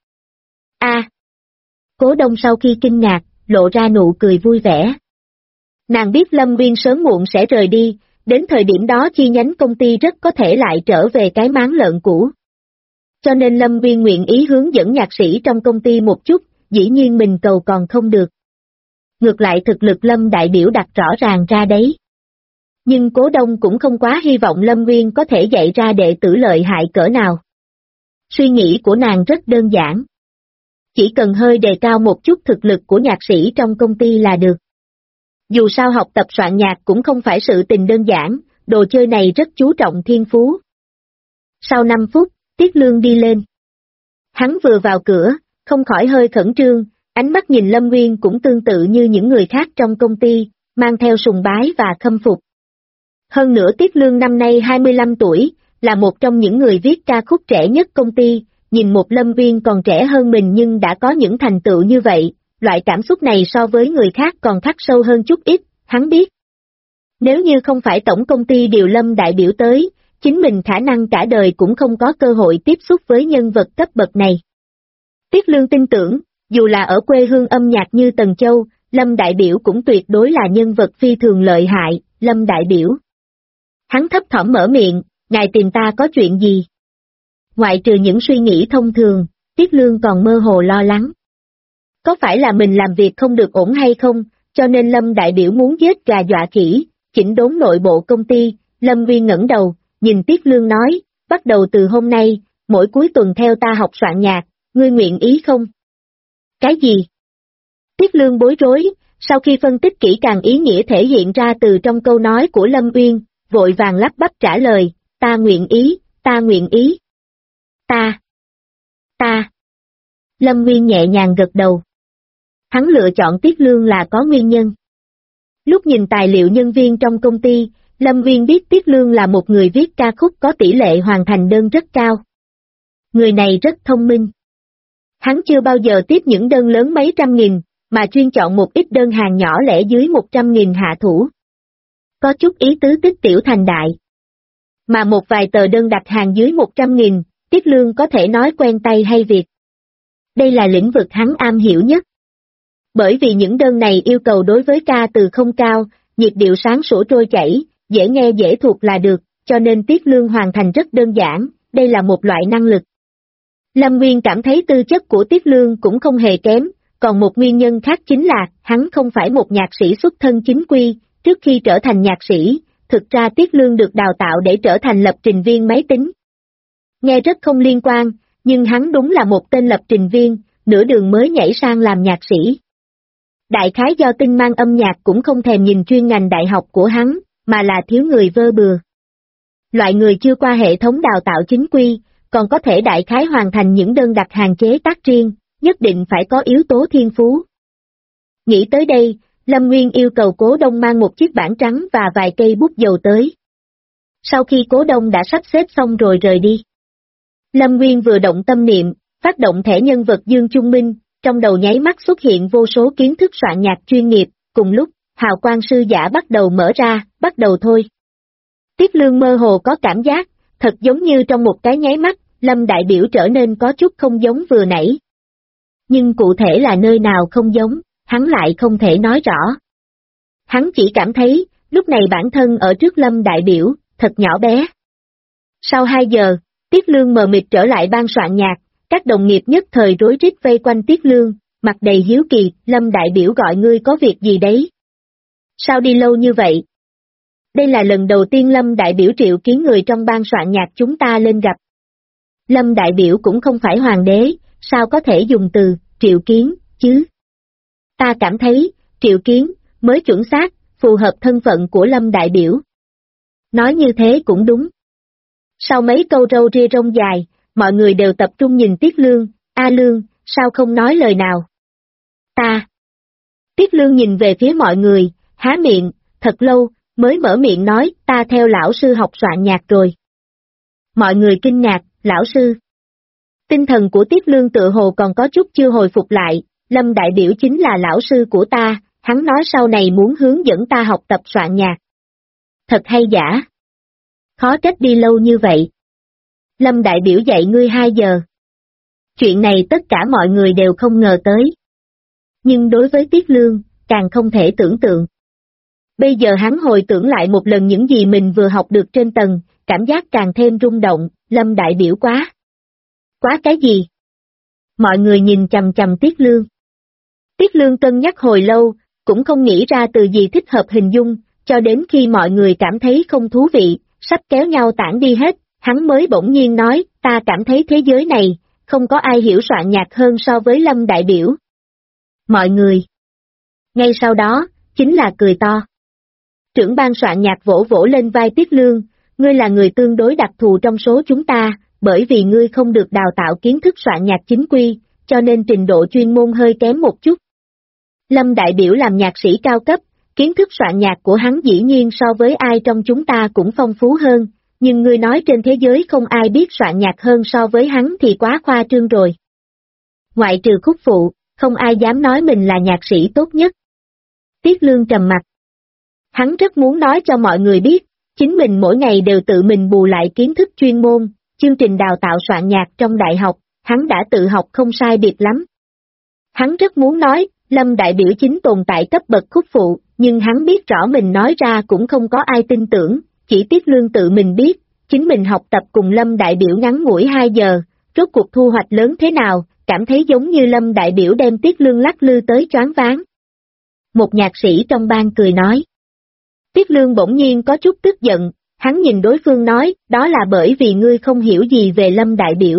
Cố Đông sau khi kinh ngạc, lộ ra nụ cười vui vẻ. Nàng biết Lâm Nguyên sớm muộn sẽ rời đi, đến thời điểm đó chi nhánh công ty rất có thể lại trở về cái máng lợn cũ. Cho nên Lâm Nguyên nguyện ý hướng dẫn nhạc sĩ trong công ty một chút, dĩ nhiên mình cầu còn không được. Ngược lại thực lực Lâm đại biểu đặt rõ ràng ra đấy. Nhưng Cố Đông cũng không quá hy vọng Lâm Nguyên có thể dạy ra đệ tử lợi hại cỡ nào. Suy nghĩ của nàng rất đơn giản. Chỉ cần hơi đề cao một chút thực lực của nhạc sĩ trong công ty là được. Dù sao học tập soạn nhạc cũng không phải sự tình đơn giản, đồ chơi này rất chú trọng thiên phú. Sau 5 phút, Tiết Lương đi lên. Hắn vừa vào cửa, không khỏi hơi khẩn trương, ánh mắt nhìn Lâm Nguyên cũng tương tự như những người khác trong công ty, mang theo sùng bái và khâm phục. Hơn nữa Tiết Lương năm nay 25 tuổi, là một trong những người viết ca khúc trẻ nhất công ty, nhìn một Lâm Nguyên còn trẻ hơn mình nhưng đã có những thành tựu như vậy, loại cảm xúc này so với người khác còn khắc sâu hơn chút ít, hắn biết. Nếu như không phải tổng công ty điều Lâm đại biểu tới, chính mình khả năng cả đời cũng không có cơ hội tiếp xúc với nhân vật cấp bậc này. Tiết Lương tin tưởng, dù là ở quê hương âm nhạc như Tần Châu, Lâm đại biểu cũng tuyệt đối là nhân vật phi thường lợi hại, Lâm đại biểu. Hắn thấp thỏm mở miệng, ngài tìm ta có chuyện gì? Ngoại trừ những suy nghĩ thông thường, Tiết Lương còn mơ hồ lo lắng. Có phải là mình làm việc không được ổn hay không, cho nên Lâm đại biểu muốn giết gà dọa khỉ, chỉnh đốn nội bộ công ty, Lâm Nguyên ngẩng đầu, nhìn Tiết Lương nói, bắt đầu từ hôm nay, mỗi cuối tuần theo ta học soạn nhạc, ngươi nguyện ý không? Cái gì? Tiết Lương bối rối, sau khi phân tích kỹ càng ý nghĩa thể hiện ra từ trong câu nói của Lâm Uyên, vội vàng lắp bắp trả lời, ta nguyện ý, ta nguyện ý. Ta. Lâm Nguyên nhẹ nhàng gật đầu. Hắn lựa chọn Tiết Lương là có nguyên nhân. Lúc nhìn tài liệu nhân viên trong công ty, Lâm Nguyên biết Tiết Lương là một người viết ca khúc có tỷ lệ hoàn thành đơn rất cao. Người này rất thông minh. Hắn chưa bao giờ tiếp những đơn lớn mấy trăm nghìn, mà chuyên chọn một ít đơn hàng nhỏ lẻ dưới 100.000 hạ thủ. Có chút ý tứ tích tiểu thành đại. Mà một vài tờ đơn đặt hàng dưới 100.000, Tiết Lương có thể nói quen tay hay việc. Đây là lĩnh vực hắn am hiểu nhất. Bởi vì những đơn này yêu cầu đối với ca từ không cao, nhịp điệu sáng sủa trôi chảy, dễ nghe dễ thuộc là được, cho nên Tiết Lương hoàn thành rất đơn giản, đây là một loại năng lực. Lâm Nguyên cảm thấy tư chất của Tiết Lương cũng không hề kém, còn một nguyên nhân khác chính là, hắn không phải một nhạc sĩ xuất thân chính quy, trước khi trở thành nhạc sĩ, thực ra Tiết Lương được đào tạo để trở thành lập trình viên máy tính. Nghe rất không liên quan, nhưng hắn đúng là một tên lập trình viên, nửa đường mới nhảy sang làm nhạc sĩ. Đại khái do tinh mang âm nhạc cũng không thèm nhìn chuyên ngành đại học của hắn, mà là thiếu người vơ bừa. Loại người chưa qua hệ thống đào tạo chính quy, còn có thể đại khái hoàn thành những đơn đặt hàng chế tác riêng, nhất định phải có yếu tố thiên phú. Nghĩ tới đây, Lâm Nguyên yêu cầu Cố Đông mang một chiếc bảng trắng và vài cây bút dầu tới. Sau khi Cố Đông đã sắp xếp xong rồi rời đi, Lâm Nguyên vừa động tâm niệm, phát động thẻ nhân vật Dương Trung Minh, trong đầu nháy mắt xuất hiện vô số kiến thức soạn nhạc chuyên nghiệp, cùng lúc, hào quang sư giả bắt đầu mở ra, bắt đầu thôi. Tiết Lương mơ hồ có cảm giác, thật giống như trong một cái nháy mắt, Lâm đại biểu trở nên có chút không giống vừa nãy. Nhưng cụ thể là nơi nào không giống, hắn lại không thể nói rõ. Hắn chỉ cảm thấy, lúc này bản thân ở trước Lâm đại biểu, thật nhỏ bé. Sau 2 giờ, Tiết Lương mờ mịt trở lại ban soạn nhạc, các đồng nghiệp nhất thời rối rít vây quanh Tiết Lương, mặt đầy hiếu kỳ, Lâm đại biểu gọi ngươi có việc gì đấy? Sao đi lâu như vậy? Đây là lần đầu tiên Lâm đại biểu triệu kiến người trong ban soạn nhạc chúng ta lên gặp. Lâm đại biểu cũng không phải hoàng đế, sao có thể dùng từ triệu kiến chứ? Ta cảm thấy, triệu kiến mới chuẩn xác, phù hợp thân phận của Lâm đại biểu. Nói như thế cũng đúng. Sau mấy câu râu ria rông dài, mọi người đều tập trung nhìn Tiết Lương, A Lương, sao không nói lời nào? Ta. Tiết Lương nhìn về phía mọi người, há miệng, thật lâu, mới mở miệng nói, ta theo lão sư học soạn nhạc rồi. Mọi người kinh ngạc, lão sư. Tinh thần của Tiết Lương tự hồ còn có chút chưa hồi phục lại, Lâm đại biểu chính là lão sư của ta, hắn nói sau này muốn hướng dẫn ta học tập soạn nhạc. Thật hay giả? Khó trách đi lâu như vậy. Lâm đại biểu dạy ngươi 2 giờ. Chuyện này tất cả mọi người đều không ngờ tới. Nhưng đối với Tiết Lương, càng không thể tưởng tượng. Bây giờ hắn hồi tưởng lại một lần những gì mình vừa học được trên tầng, cảm giác càng thêm rung động, Lâm đại biểu quá. Quá cái gì? Mọi người nhìn chằm chằm Tiết Lương. Tiết Lương cân nhắc hồi lâu, cũng không nghĩ ra từ gì thích hợp hình dung, cho đến khi mọi người cảm thấy không thú vị, sắp kéo nhau tản đi hết, hắn mới bỗng nhiên nói, ta cảm thấy thế giới này, không có ai hiểu soạn nhạc hơn so với Lâm đại biểu. Mọi người. Ngay sau đó, chính là cười to. Trưởng ban soạn nhạc vỗ vỗ lên vai Tiết Lương, ngươi là người tương đối đặc thù trong số chúng ta, bởi vì ngươi không được đào tạo kiến thức soạn nhạc chính quy, cho nên trình độ chuyên môn hơi kém một chút. Lâm đại biểu làm nhạc sĩ cao cấp, kiến thức soạn nhạc của hắn dĩ nhiên so với ai trong chúng ta cũng phong phú hơn, nhưng ngươi nói trên thế giới không ai biết soạn nhạc hơn so với hắn thì quá khoa trương rồi. Ngoại trừ Khúc Phụ, không ai dám nói mình là nhạc sĩ tốt nhất. Tiết Lương trầm mặt. Hắn rất muốn nói cho mọi người biết, chính mình mỗi ngày đều tự mình bù lại kiến thức chuyên môn, chương trình đào tạo soạn nhạc trong đại học, hắn đã tự học không sai biệt lắm. Hắn rất muốn nói, Lâm đại biểu chính tồn tại cấp bậc Khúc Phụ, nhưng hắn biết rõ mình nói ra cũng không có ai tin tưởng, chỉ Tiết Lương tự mình biết, chính mình học tập cùng Lâm đại biểu ngắn ngủi 2 giờ, rốt cuộc thu hoạch lớn thế nào, cảm thấy giống như Lâm đại biểu đem Tiết Lương lắc lư tới choáng váng. Một nhạc sĩ trong ban cười nói. Tiết Lương bỗng nhiên có chút tức giận, hắn nhìn đối phương nói, đó là bởi vì ngươi không hiểu gì về Lâm đại biểu.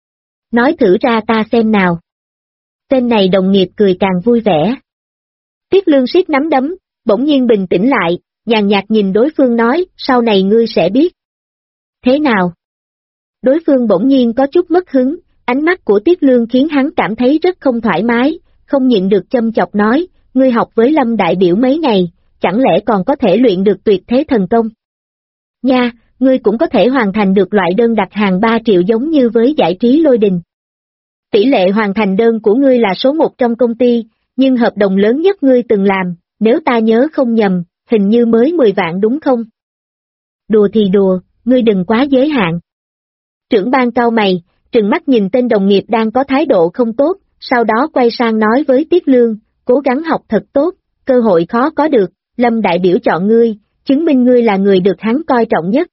Nói thử ra ta xem nào. Tên này đồng nghiệp cười càng vui vẻ. Tiết Lương siết nắm đấm, bỗng nhiên bình tĩnh lại, nhàn nhạt nhìn đối phương nói, sau này ngươi sẽ biết. Thế nào? Đối phương bỗng nhiên có chút mất hứng, ánh mắt của Tiết Lương khiến hắn cảm thấy rất không thoải mái, không nhịn được châm chọc nói, ngươi học với Lâm đại biểu mấy ngày, chẳng lẽ còn có thể luyện được tuyệt thế thần công? Nha, ngươi cũng có thể hoàn thành được loại đơn đặt hàng 3 triệu giống như với giải trí Lôi Đình. Tỷ lệ hoàn thành đơn của ngươi là số 1 trong công ty, nhưng hợp đồng lớn nhất ngươi từng làm, nếu ta nhớ không nhầm, hình như mới 10 vạn đúng không? Đùa thì đùa, ngươi đừng quá giới hạn. Trưởng ban cau mày, trừng mắt nhìn tên đồng nghiệp đang có thái độ không tốt, sau đó quay sang nói với Tiết Lương, cố gắng học thật tốt, cơ hội khó có được, Lâm đại biểu chọn ngươi, chứng minh ngươi là người được hắn coi trọng nhất.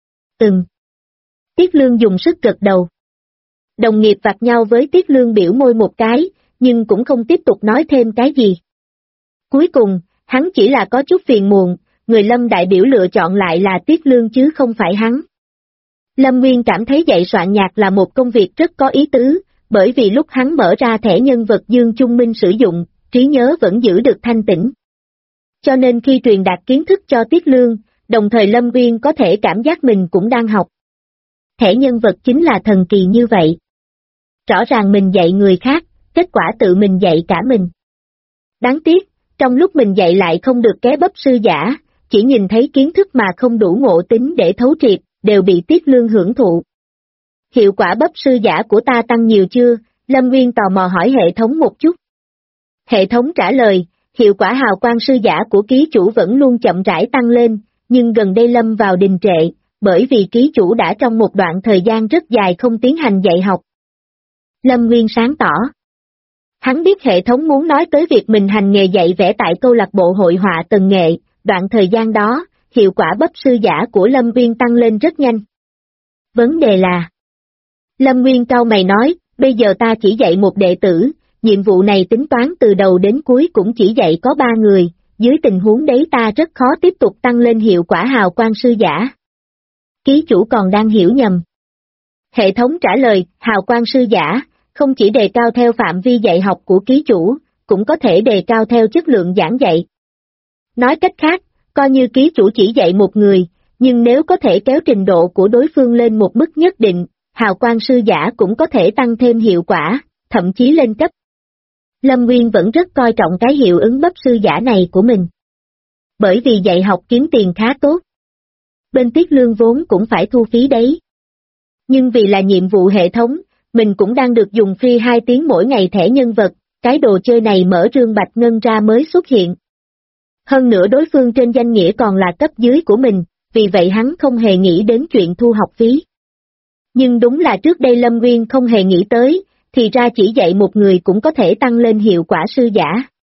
Tiết Lương dùng sức gật đầu. Đồng nghiệp vạch nhau với Tiết Lương biểu môi một cái, nhưng cũng không tiếp tục nói thêm cái gì. Cuối cùng, hắn chỉ là có chút phiền muộn, người Lâm đại biểu lựa chọn lại là Tiết Lương chứ không phải hắn. Lâm Nguyên cảm thấy dạy soạn nhạc là một công việc rất có ý tứ, bởi vì lúc hắn mở ra thẻ nhân vật Dương Trung Minh sử dụng, trí nhớ vẫn giữ được thanh tĩnh. Cho nên khi truyền đạt kiến thức cho Tiết Lương, đồng thời Lâm Nguyên có thể cảm giác mình cũng đang học. Thẻ nhân vật chính là thần kỳ như vậy. Rõ ràng mình dạy người khác, kết quả tự mình dạy cả mình. Đáng tiếc, trong lúc mình dạy lại không được ké bắp sư giả, chỉ nhìn thấy kiến thức mà không đủ ngộ tính để thấu triệt, đều bị Tiết Lương hưởng thụ. Hiệu quả bắp sư giả của ta tăng nhiều chưa? Lâm Nguyên tò mò hỏi hệ thống một chút. Hệ thống trả lời, hiệu quả hào quang sư giả của ký chủ vẫn luôn chậm rãi tăng lên, nhưng gần đây lâm vào đình trệ, bởi vì ký chủ đã trong một đoạn thời gian rất dài không tiến hành dạy học. Lâm Nguyên sáng tỏ. Hắn biết hệ thống muốn nói tới việc mình hành nghề dạy vẽ tại câu lạc bộ hội họa Tần Nghệ, đoạn thời gian đó, hiệu quả bắp sư giả của Lâm Nguyên tăng lên rất nhanh. Vấn đề là... Lâm Nguyên cau mày nói, bây giờ ta chỉ dạy một đệ tử, nhiệm vụ này tính toán từ đầu đến cuối cũng chỉ dạy có 3 người, dưới tình huống đấy ta rất khó tiếp tục tăng lên hiệu quả hào quang sư giả. Ký chủ còn đang hiểu nhầm. Hệ thống trả lời, hào quang sư giả, không chỉ đề cao theo phạm vi dạy học của ký chủ, cũng có thể đề cao theo chất lượng giảng dạy. Nói cách khác, coi như ký chủ chỉ dạy một người, nhưng nếu có thể kéo trình độ của đối phương lên một mức nhất định, hào quang sư giả cũng có thể tăng thêm hiệu quả, thậm chí lên cấp. Lâm Nguyên vẫn rất coi trọng cái hiệu ứng bắp sư giả này của mình. Bởi vì dạy học kiếm tiền khá tốt. Bên Tiết Lương vốn cũng phải thu phí đấy. Nhưng vì là nhiệm vụ hệ thống, mình cũng đang được dùng free 2 tiếng mỗi ngày thẻ nhân vật, cái đồ chơi này mở rương bạch ngân ra mới xuất hiện. Hơn nữa đối phương trên danh nghĩa còn là cấp dưới của mình, vì vậy hắn không hề nghĩ đến chuyện thu học phí. Nhưng đúng là trước đây Lâm Nguyên không hề nghĩ tới, thì ra chỉ dạy một người cũng có thể tăng lên hiệu quả sư giả.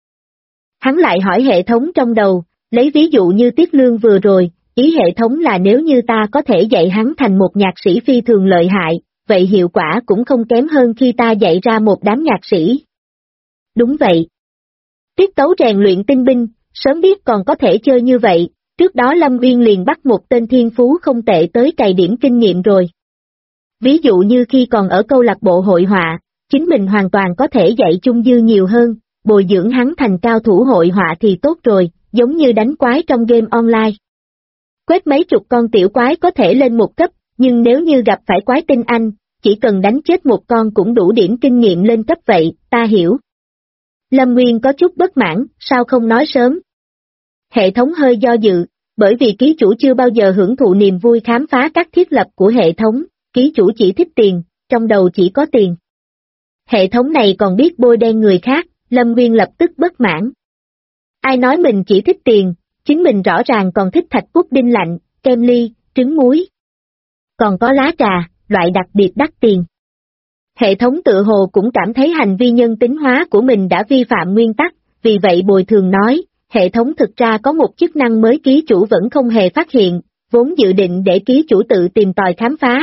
Hắn lại hỏi hệ thống trong đầu, lấy ví dụ như Tiết Lương vừa rồi, ý hệ thống là nếu như ta có thể dạy hắn thành một nhạc sĩ phi thường lợi hại, vậy hiệu quả cũng không kém hơn khi ta dạy ra một đám nhạc sĩ. Đúng vậy. Tiết tấu rèn luyện tinh binh, sớm biết còn có thể chơi như vậy, trước đó Lâm Nguyên liền bắt một tên thiên phú không tệ tới cày điểm kinh nghiệm rồi. Ví dụ như khi còn ở câu lạc bộ hội họa, chính mình hoàn toàn có thể dạy Chung Dư nhiều hơn, bồi dưỡng hắn thành cao thủ hội họa thì tốt rồi, giống như đánh quái trong game online. Quét mấy chục con tiểu quái có thể lên một cấp, nhưng nếu như gặp phải quái tinh anh, chỉ cần đánh chết một con cũng đủ điểm kinh nghiệm lên cấp vậy, ta hiểu. Lâm Nguyên có chút bất mãn, sao không nói sớm? Hệ thống hơi do dự, bởi vì ký chủ chưa bao giờ hưởng thụ niềm vui khám phá các thiết lập của hệ thống, ký chủ chỉ thích tiền, trong đầu chỉ có tiền. Hệ thống này còn biết bôi đen người khác, Lâm Nguyên lập tức bất mãn. Ai nói mình chỉ thích tiền, chính mình rõ ràng còn thích thạch pudding lạnh, kem ly, trứng muối. Còn có lá trà, loại đặc biệt đắt tiền. Hệ thống tự hồ cũng cảm thấy hành vi nhân tính hóa của mình đã vi phạm nguyên tắc, vì vậy bồi thường nói, hệ thống thực ra có một chức năng mới ký chủ vẫn không hề phát hiện, vốn dự định để ký chủ tự tìm tòi khám phá.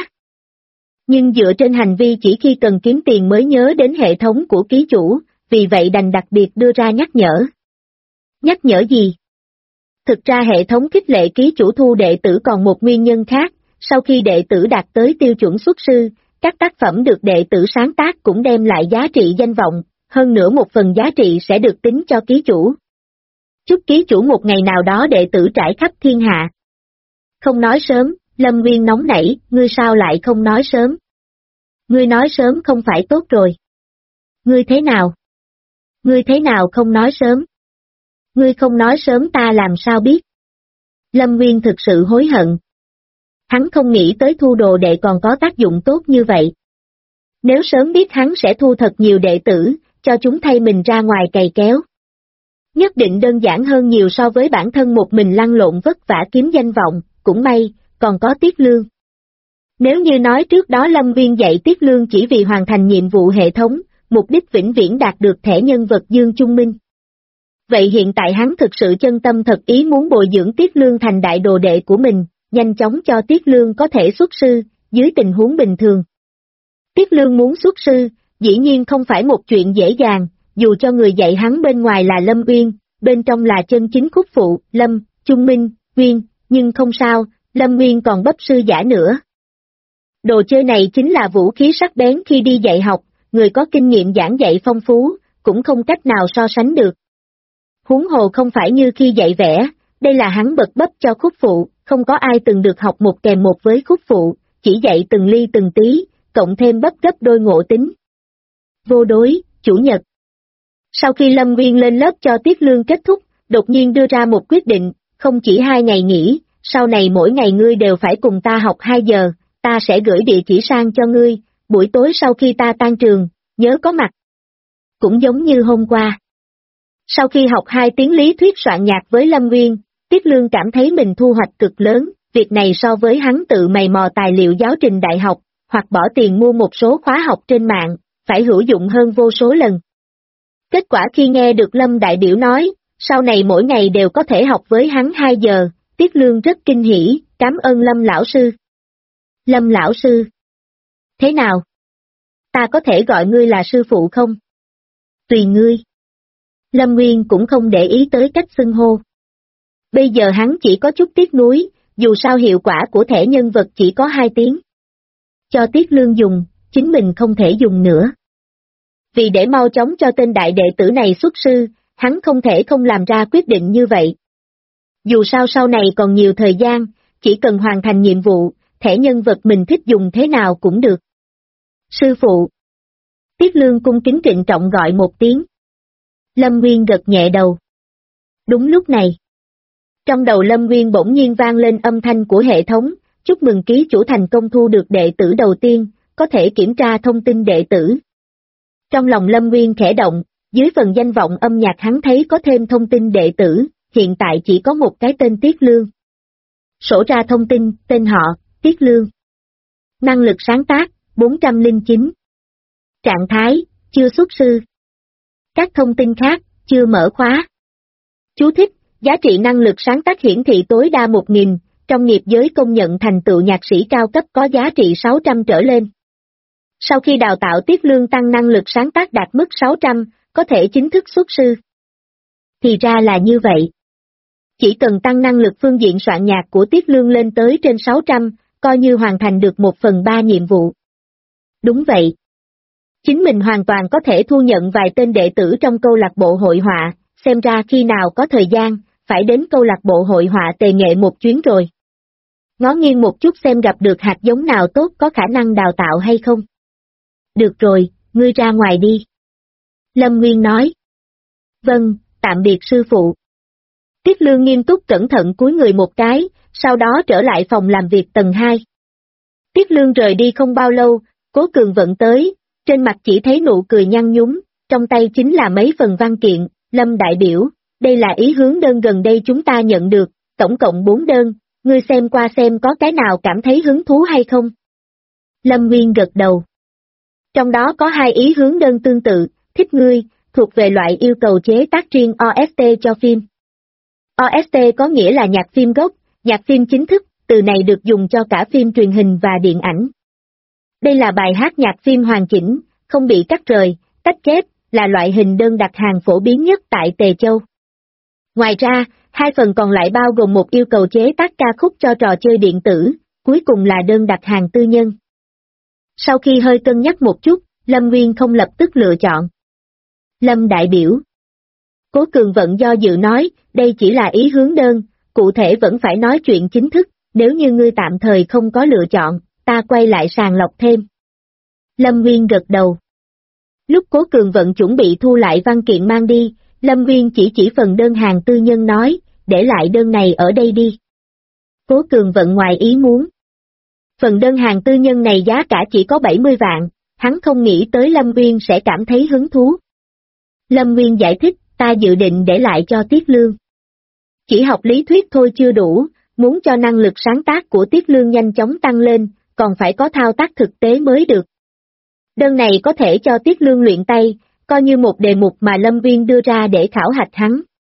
Nhưng dựa trên hành vi chỉ khi cần kiếm tiền mới nhớ đến hệ thống của ký chủ, vì vậy đành đặc biệt đưa ra nhắc nhở. Nhắc nhở gì? Thực ra hệ thống khích lệ ký chủ thu đệ tử còn một nguyên nhân khác, sau khi đệ tử đạt tới tiêu chuẩn xuất sư, các tác phẩm được đệ tử sáng tác cũng đem lại giá trị danh vọng, hơn nữa một phần giá trị sẽ được tính cho ký chủ. Chúc ký chủ một ngày nào đó đệ tử trải khắp thiên hạ. Không nói sớm, Lâm Nguyên nóng nảy, ngươi sao lại không nói sớm? Ngươi nói sớm không phải tốt rồi. Ngươi thế nào? Ngươi thế nào không nói sớm? Ngươi không nói sớm ta làm sao biết? Lâm Nguyên thực sự hối hận. Hắn không nghĩ tới thu đồ đệ còn có tác dụng tốt như vậy. Nếu sớm biết hắn sẽ thu thật nhiều đệ tử, cho chúng thay mình ra ngoài cày kéo. Nhất định đơn giản hơn nhiều so với bản thân một mình lăn lộn vất vả kiếm danh vọng, cũng may, còn có Tiết Lương. Nếu như nói trước đó Lâm Nguyên dạy Tiết Lương chỉ vì hoàn thành nhiệm vụ hệ thống, mục đích vĩnh viễn đạt được thẻ nhân vật Dương Trung Minh. Vậy hiện tại hắn thực sự chân tâm thật ý muốn bồi dưỡng Tiết Lương thành đại đồ đệ của mình, nhanh chóng cho Tiết Lương có thể xuất sư, dưới tình huống bình thường. Tiết Lương muốn xuất sư, dĩ nhiên không phải một chuyện dễ dàng, dù cho người dạy hắn bên ngoài là Lâm Uyên, bên trong là chân chính khúc phụ, Lâm, Trung Minh, Uyên, nhưng không sao, Lâm Uyên còn bấp sư giả nữa. Đồ chơi này chính là vũ khí sắc bén khi đi dạy học, người có kinh nghiệm giảng dạy phong phú, cũng không cách nào so sánh được. Huống hồ không phải như khi dạy vẽ, đây là hắn bật bấp cho khúc phụ, không có ai từng được học một kèm một với khúc phụ, chỉ dạy từng ly từng tí, cộng thêm bấp gấp đôi ngộ tính. Vô đối, chủ nhật. Sau khi Lâm Uyên lên lớp cho Tiết Lương kết thúc, đột nhiên đưa ra một quyết định, không chỉ 2 ngày nghỉ, sau này mỗi ngày ngươi đều phải cùng ta học 2 giờ, ta sẽ gửi địa chỉ sang cho ngươi, buổi tối sau khi ta tan trường, nhớ có mặt. Cũng giống như hôm qua. Sau khi học 2 tiếng lý thuyết soạn nhạc với Lâm Uyên, Tiết Lương cảm thấy mình thu hoạch cực lớn, việc này so với hắn tự mày mò tài liệu giáo trình đại học, hoặc bỏ tiền mua một số khóa học trên mạng, phải hữu dụng hơn vô số lần. Kết quả khi nghe được Lâm đại biểu nói, sau này mỗi ngày đều có thể học với hắn 2 giờ, Tiết Lương rất kinh hỉ, cảm ơn Lâm lão sư. Lâm lão sư. Thế nào? Ta có thể gọi ngươi là sư phụ không? Tùy ngươi. Lâm Nguyên cũng không để ý tới cách xưng hô. Bây giờ hắn chỉ có chút tiếc nuối, dù sao hiệu quả của thẻ nhân vật chỉ có 2 tiếng. Cho Tiết Lương dùng, chính mình không thể dùng nữa. Vì để mau chóng cho tên đại đệ tử này xuất sư, hắn không thể không làm ra quyết định như vậy. Dù sao sau này còn nhiều thời gian, chỉ cần hoàn thành nhiệm vụ, thẻ nhân vật mình thích dùng thế nào cũng được. Sư phụ. Tiết Lương cung kính trịnh trọng gọi một tiếng. Lâm Nguyên gật nhẹ đầu. Đúng lúc này. Trong đầu Lâm Nguyên bỗng nhiên vang lên âm thanh của hệ thống, chúc mừng ký chủ thành công thu được đệ tử đầu tiên, có thể kiểm tra thông tin đệ tử. Trong lòng Lâm Nguyên khẽ động, dưới phần danh vọng âm nhạc hắn thấy có thêm thông tin đệ tử, hiện tại chỉ có một cái tên Tiết Lương. Sổ ra thông tin, tên họ, Tiết Lương. Năng lực sáng tác, 409. Trạng thái, chưa xuất sư. Các thông tin khác, chưa mở khóa. Chú thích, giá trị năng lực sáng tác hiển thị tối đa 1.000, trong nghiệp giới công nhận thành tựu nhạc sĩ cao cấp có giá trị 600 trở lên. Sau khi đào tạo Tiết Lương tăng năng lực sáng tác đạt mức 600, có thể chính thức xuất sư. Thì ra là như vậy. Chỉ cần tăng năng lực phương diện soạn nhạc của Tiết Lương lên tới trên 600, coi như hoàn thành được 1/3 nhiệm vụ. Đúng vậy. Chính mình hoàn toàn có thể thu nhận vài tên đệ tử trong câu lạc bộ hội họa, xem ra khi nào có thời gian, phải đến câu lạc bộ hội họa Tề Nghệ một chuyến rồi. Ngó nghiêng một chút xem gặp được hạt giống nào tốt có khả năng đào tạo hay không. Được rồi, ngươi ra ngoài đi. Lâm Nguyên nói. Vâng, tạm biệt sư phụ. Tiết Lương nghiêm túc cẩn thận cúi người một cái, sau đó trở lại phòng làm việc tầng 2. Tiết Lương rời đi không bao lâu, Cố Cường Vận tới, trên mặt chỉ thấy nụ cười nhăn nhúm, trong tay chính là mấy phần văn kiện, Lâm đại biểu, đây là ý hướng đơn gần đây chúng ta nhận được, tổng cộng 4 đơn, ngươi xem qua xem có cái nào cảm thấy hứng thú hay không? Lâm Nguyên gật đầu. Trong đó có 2 ý hướng đơn tương tự, thích ngươi, thuộc về loại yêu cầu chế tác riêng OST cho phim. OST có nghĩa là nhạc phim gốc, nhạc phim chính thức, từ này được dùng cho cả phim truyền hình và điện ảnh. Đây là bài hát nhạc phim hoàn chỉnh, không bị cắt rời, tách ghép, là loại hình đơn đặt hàng phổ biến nhất tại Tề Châu. Ngoài ra, 2 phần còn lại bao gồm một yêu cầu chế tác ca khúc cho trò chơi điện tử, cuối cùng là đơn đặt hàng tư nhân. Sau khi hơi cân nhắc một chút, Lâm Nguyên không lập tức lựa chọn. Lâm đại biểu. Cố Cường Vận do dự nói, đây chỉ là ý hướng đơn, cụ thể vẫn phải nói chuyện chính thức, nếu như ngươi tạm thời không có lựa chọn, ta quay lại sàng lọc thêm. Lâm Nguyên gật đầu. Lúc Cố Cường Vận chuẩn bị thu lại văn kiện mang đi, Lâm Nguyên chỉ phần đơn hàng tư nhân nói, để lại đơn này ở đây đi. Cố Cường Vận ngoài ý muốn. Phần đơn hàng tư nhân này giá cả chỉ có 70 vạn, hắn không nghĩ tới Lâm Nguyên sẽ cảm thấy hứng thú. Lâm Nguyên giải thích, ta dự định để lại cho Tiết Lương. Chỉ học lý thuyết thôi chưa đủ, muốn cho năng lực sáng tác của Tiết Lương nhanh chóng tăng lên, còn phải có thao tác thực tế mới được. Đơn này có thể cho Tiết Lương luyện tay, coi như một đề mục mà Lâm Nguyên đưa ra để khảo hạch hắn,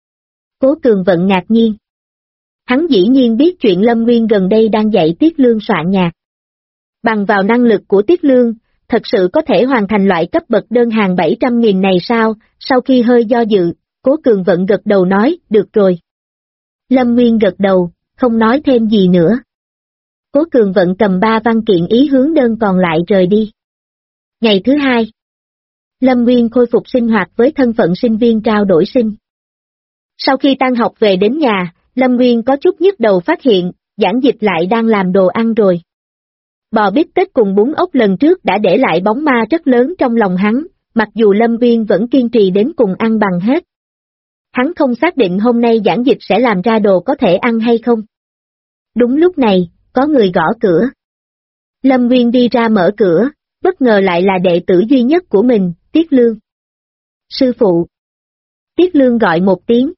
Cố Cường Vận ngạc nhiên. Hắn dĩ nhiên biết chuyện Lâm Nguyên gần đây đang dạy Tiết Lương soạn nhạc. Bằng vào năng lực của Tiết Lương, thật sự có thể hoàn thành loại cấp bậc đơn hàng 700.000 này sao? Sau khi hơi do dự, Cố Cường Vận gật đầu nói, được rồi. Lâm Nguyên gật đầu, không nói thêm gì nữa. Cố Cường Vận cầm 3 văn kiện ý hướng đơn còn lại rời đi. Ngày thứ 2, Lâm Nguyên khôi phục sinh hoạt với thân phận sinh viên trao đổi sinh. Sau khi tan học về đến nhà, Lâm Nguyên có chút nhức đầu phát hiện, Giảng Dịch lại đang làm đồ ăn rồi. Bò bít tết cùng bún ốc lần trước đã để lại bóng ma rất lớn trong lòng hắn, mặc dù Lâm Nguyên vẫn kiên trì đến cùng ăn bằng hết. Hắn không xác định hôm nay Giảng Dịch sẽ làm ra đồ có thể ăn hay không. Đúng lúc này, có người gõ cửa. Lâm Nguyên đi ra mở cửa, bất ngờ lại là đệ tử duy nhất của mình, Tiết Lương. Sư phụ. Tiết Lương gọi một tiếng,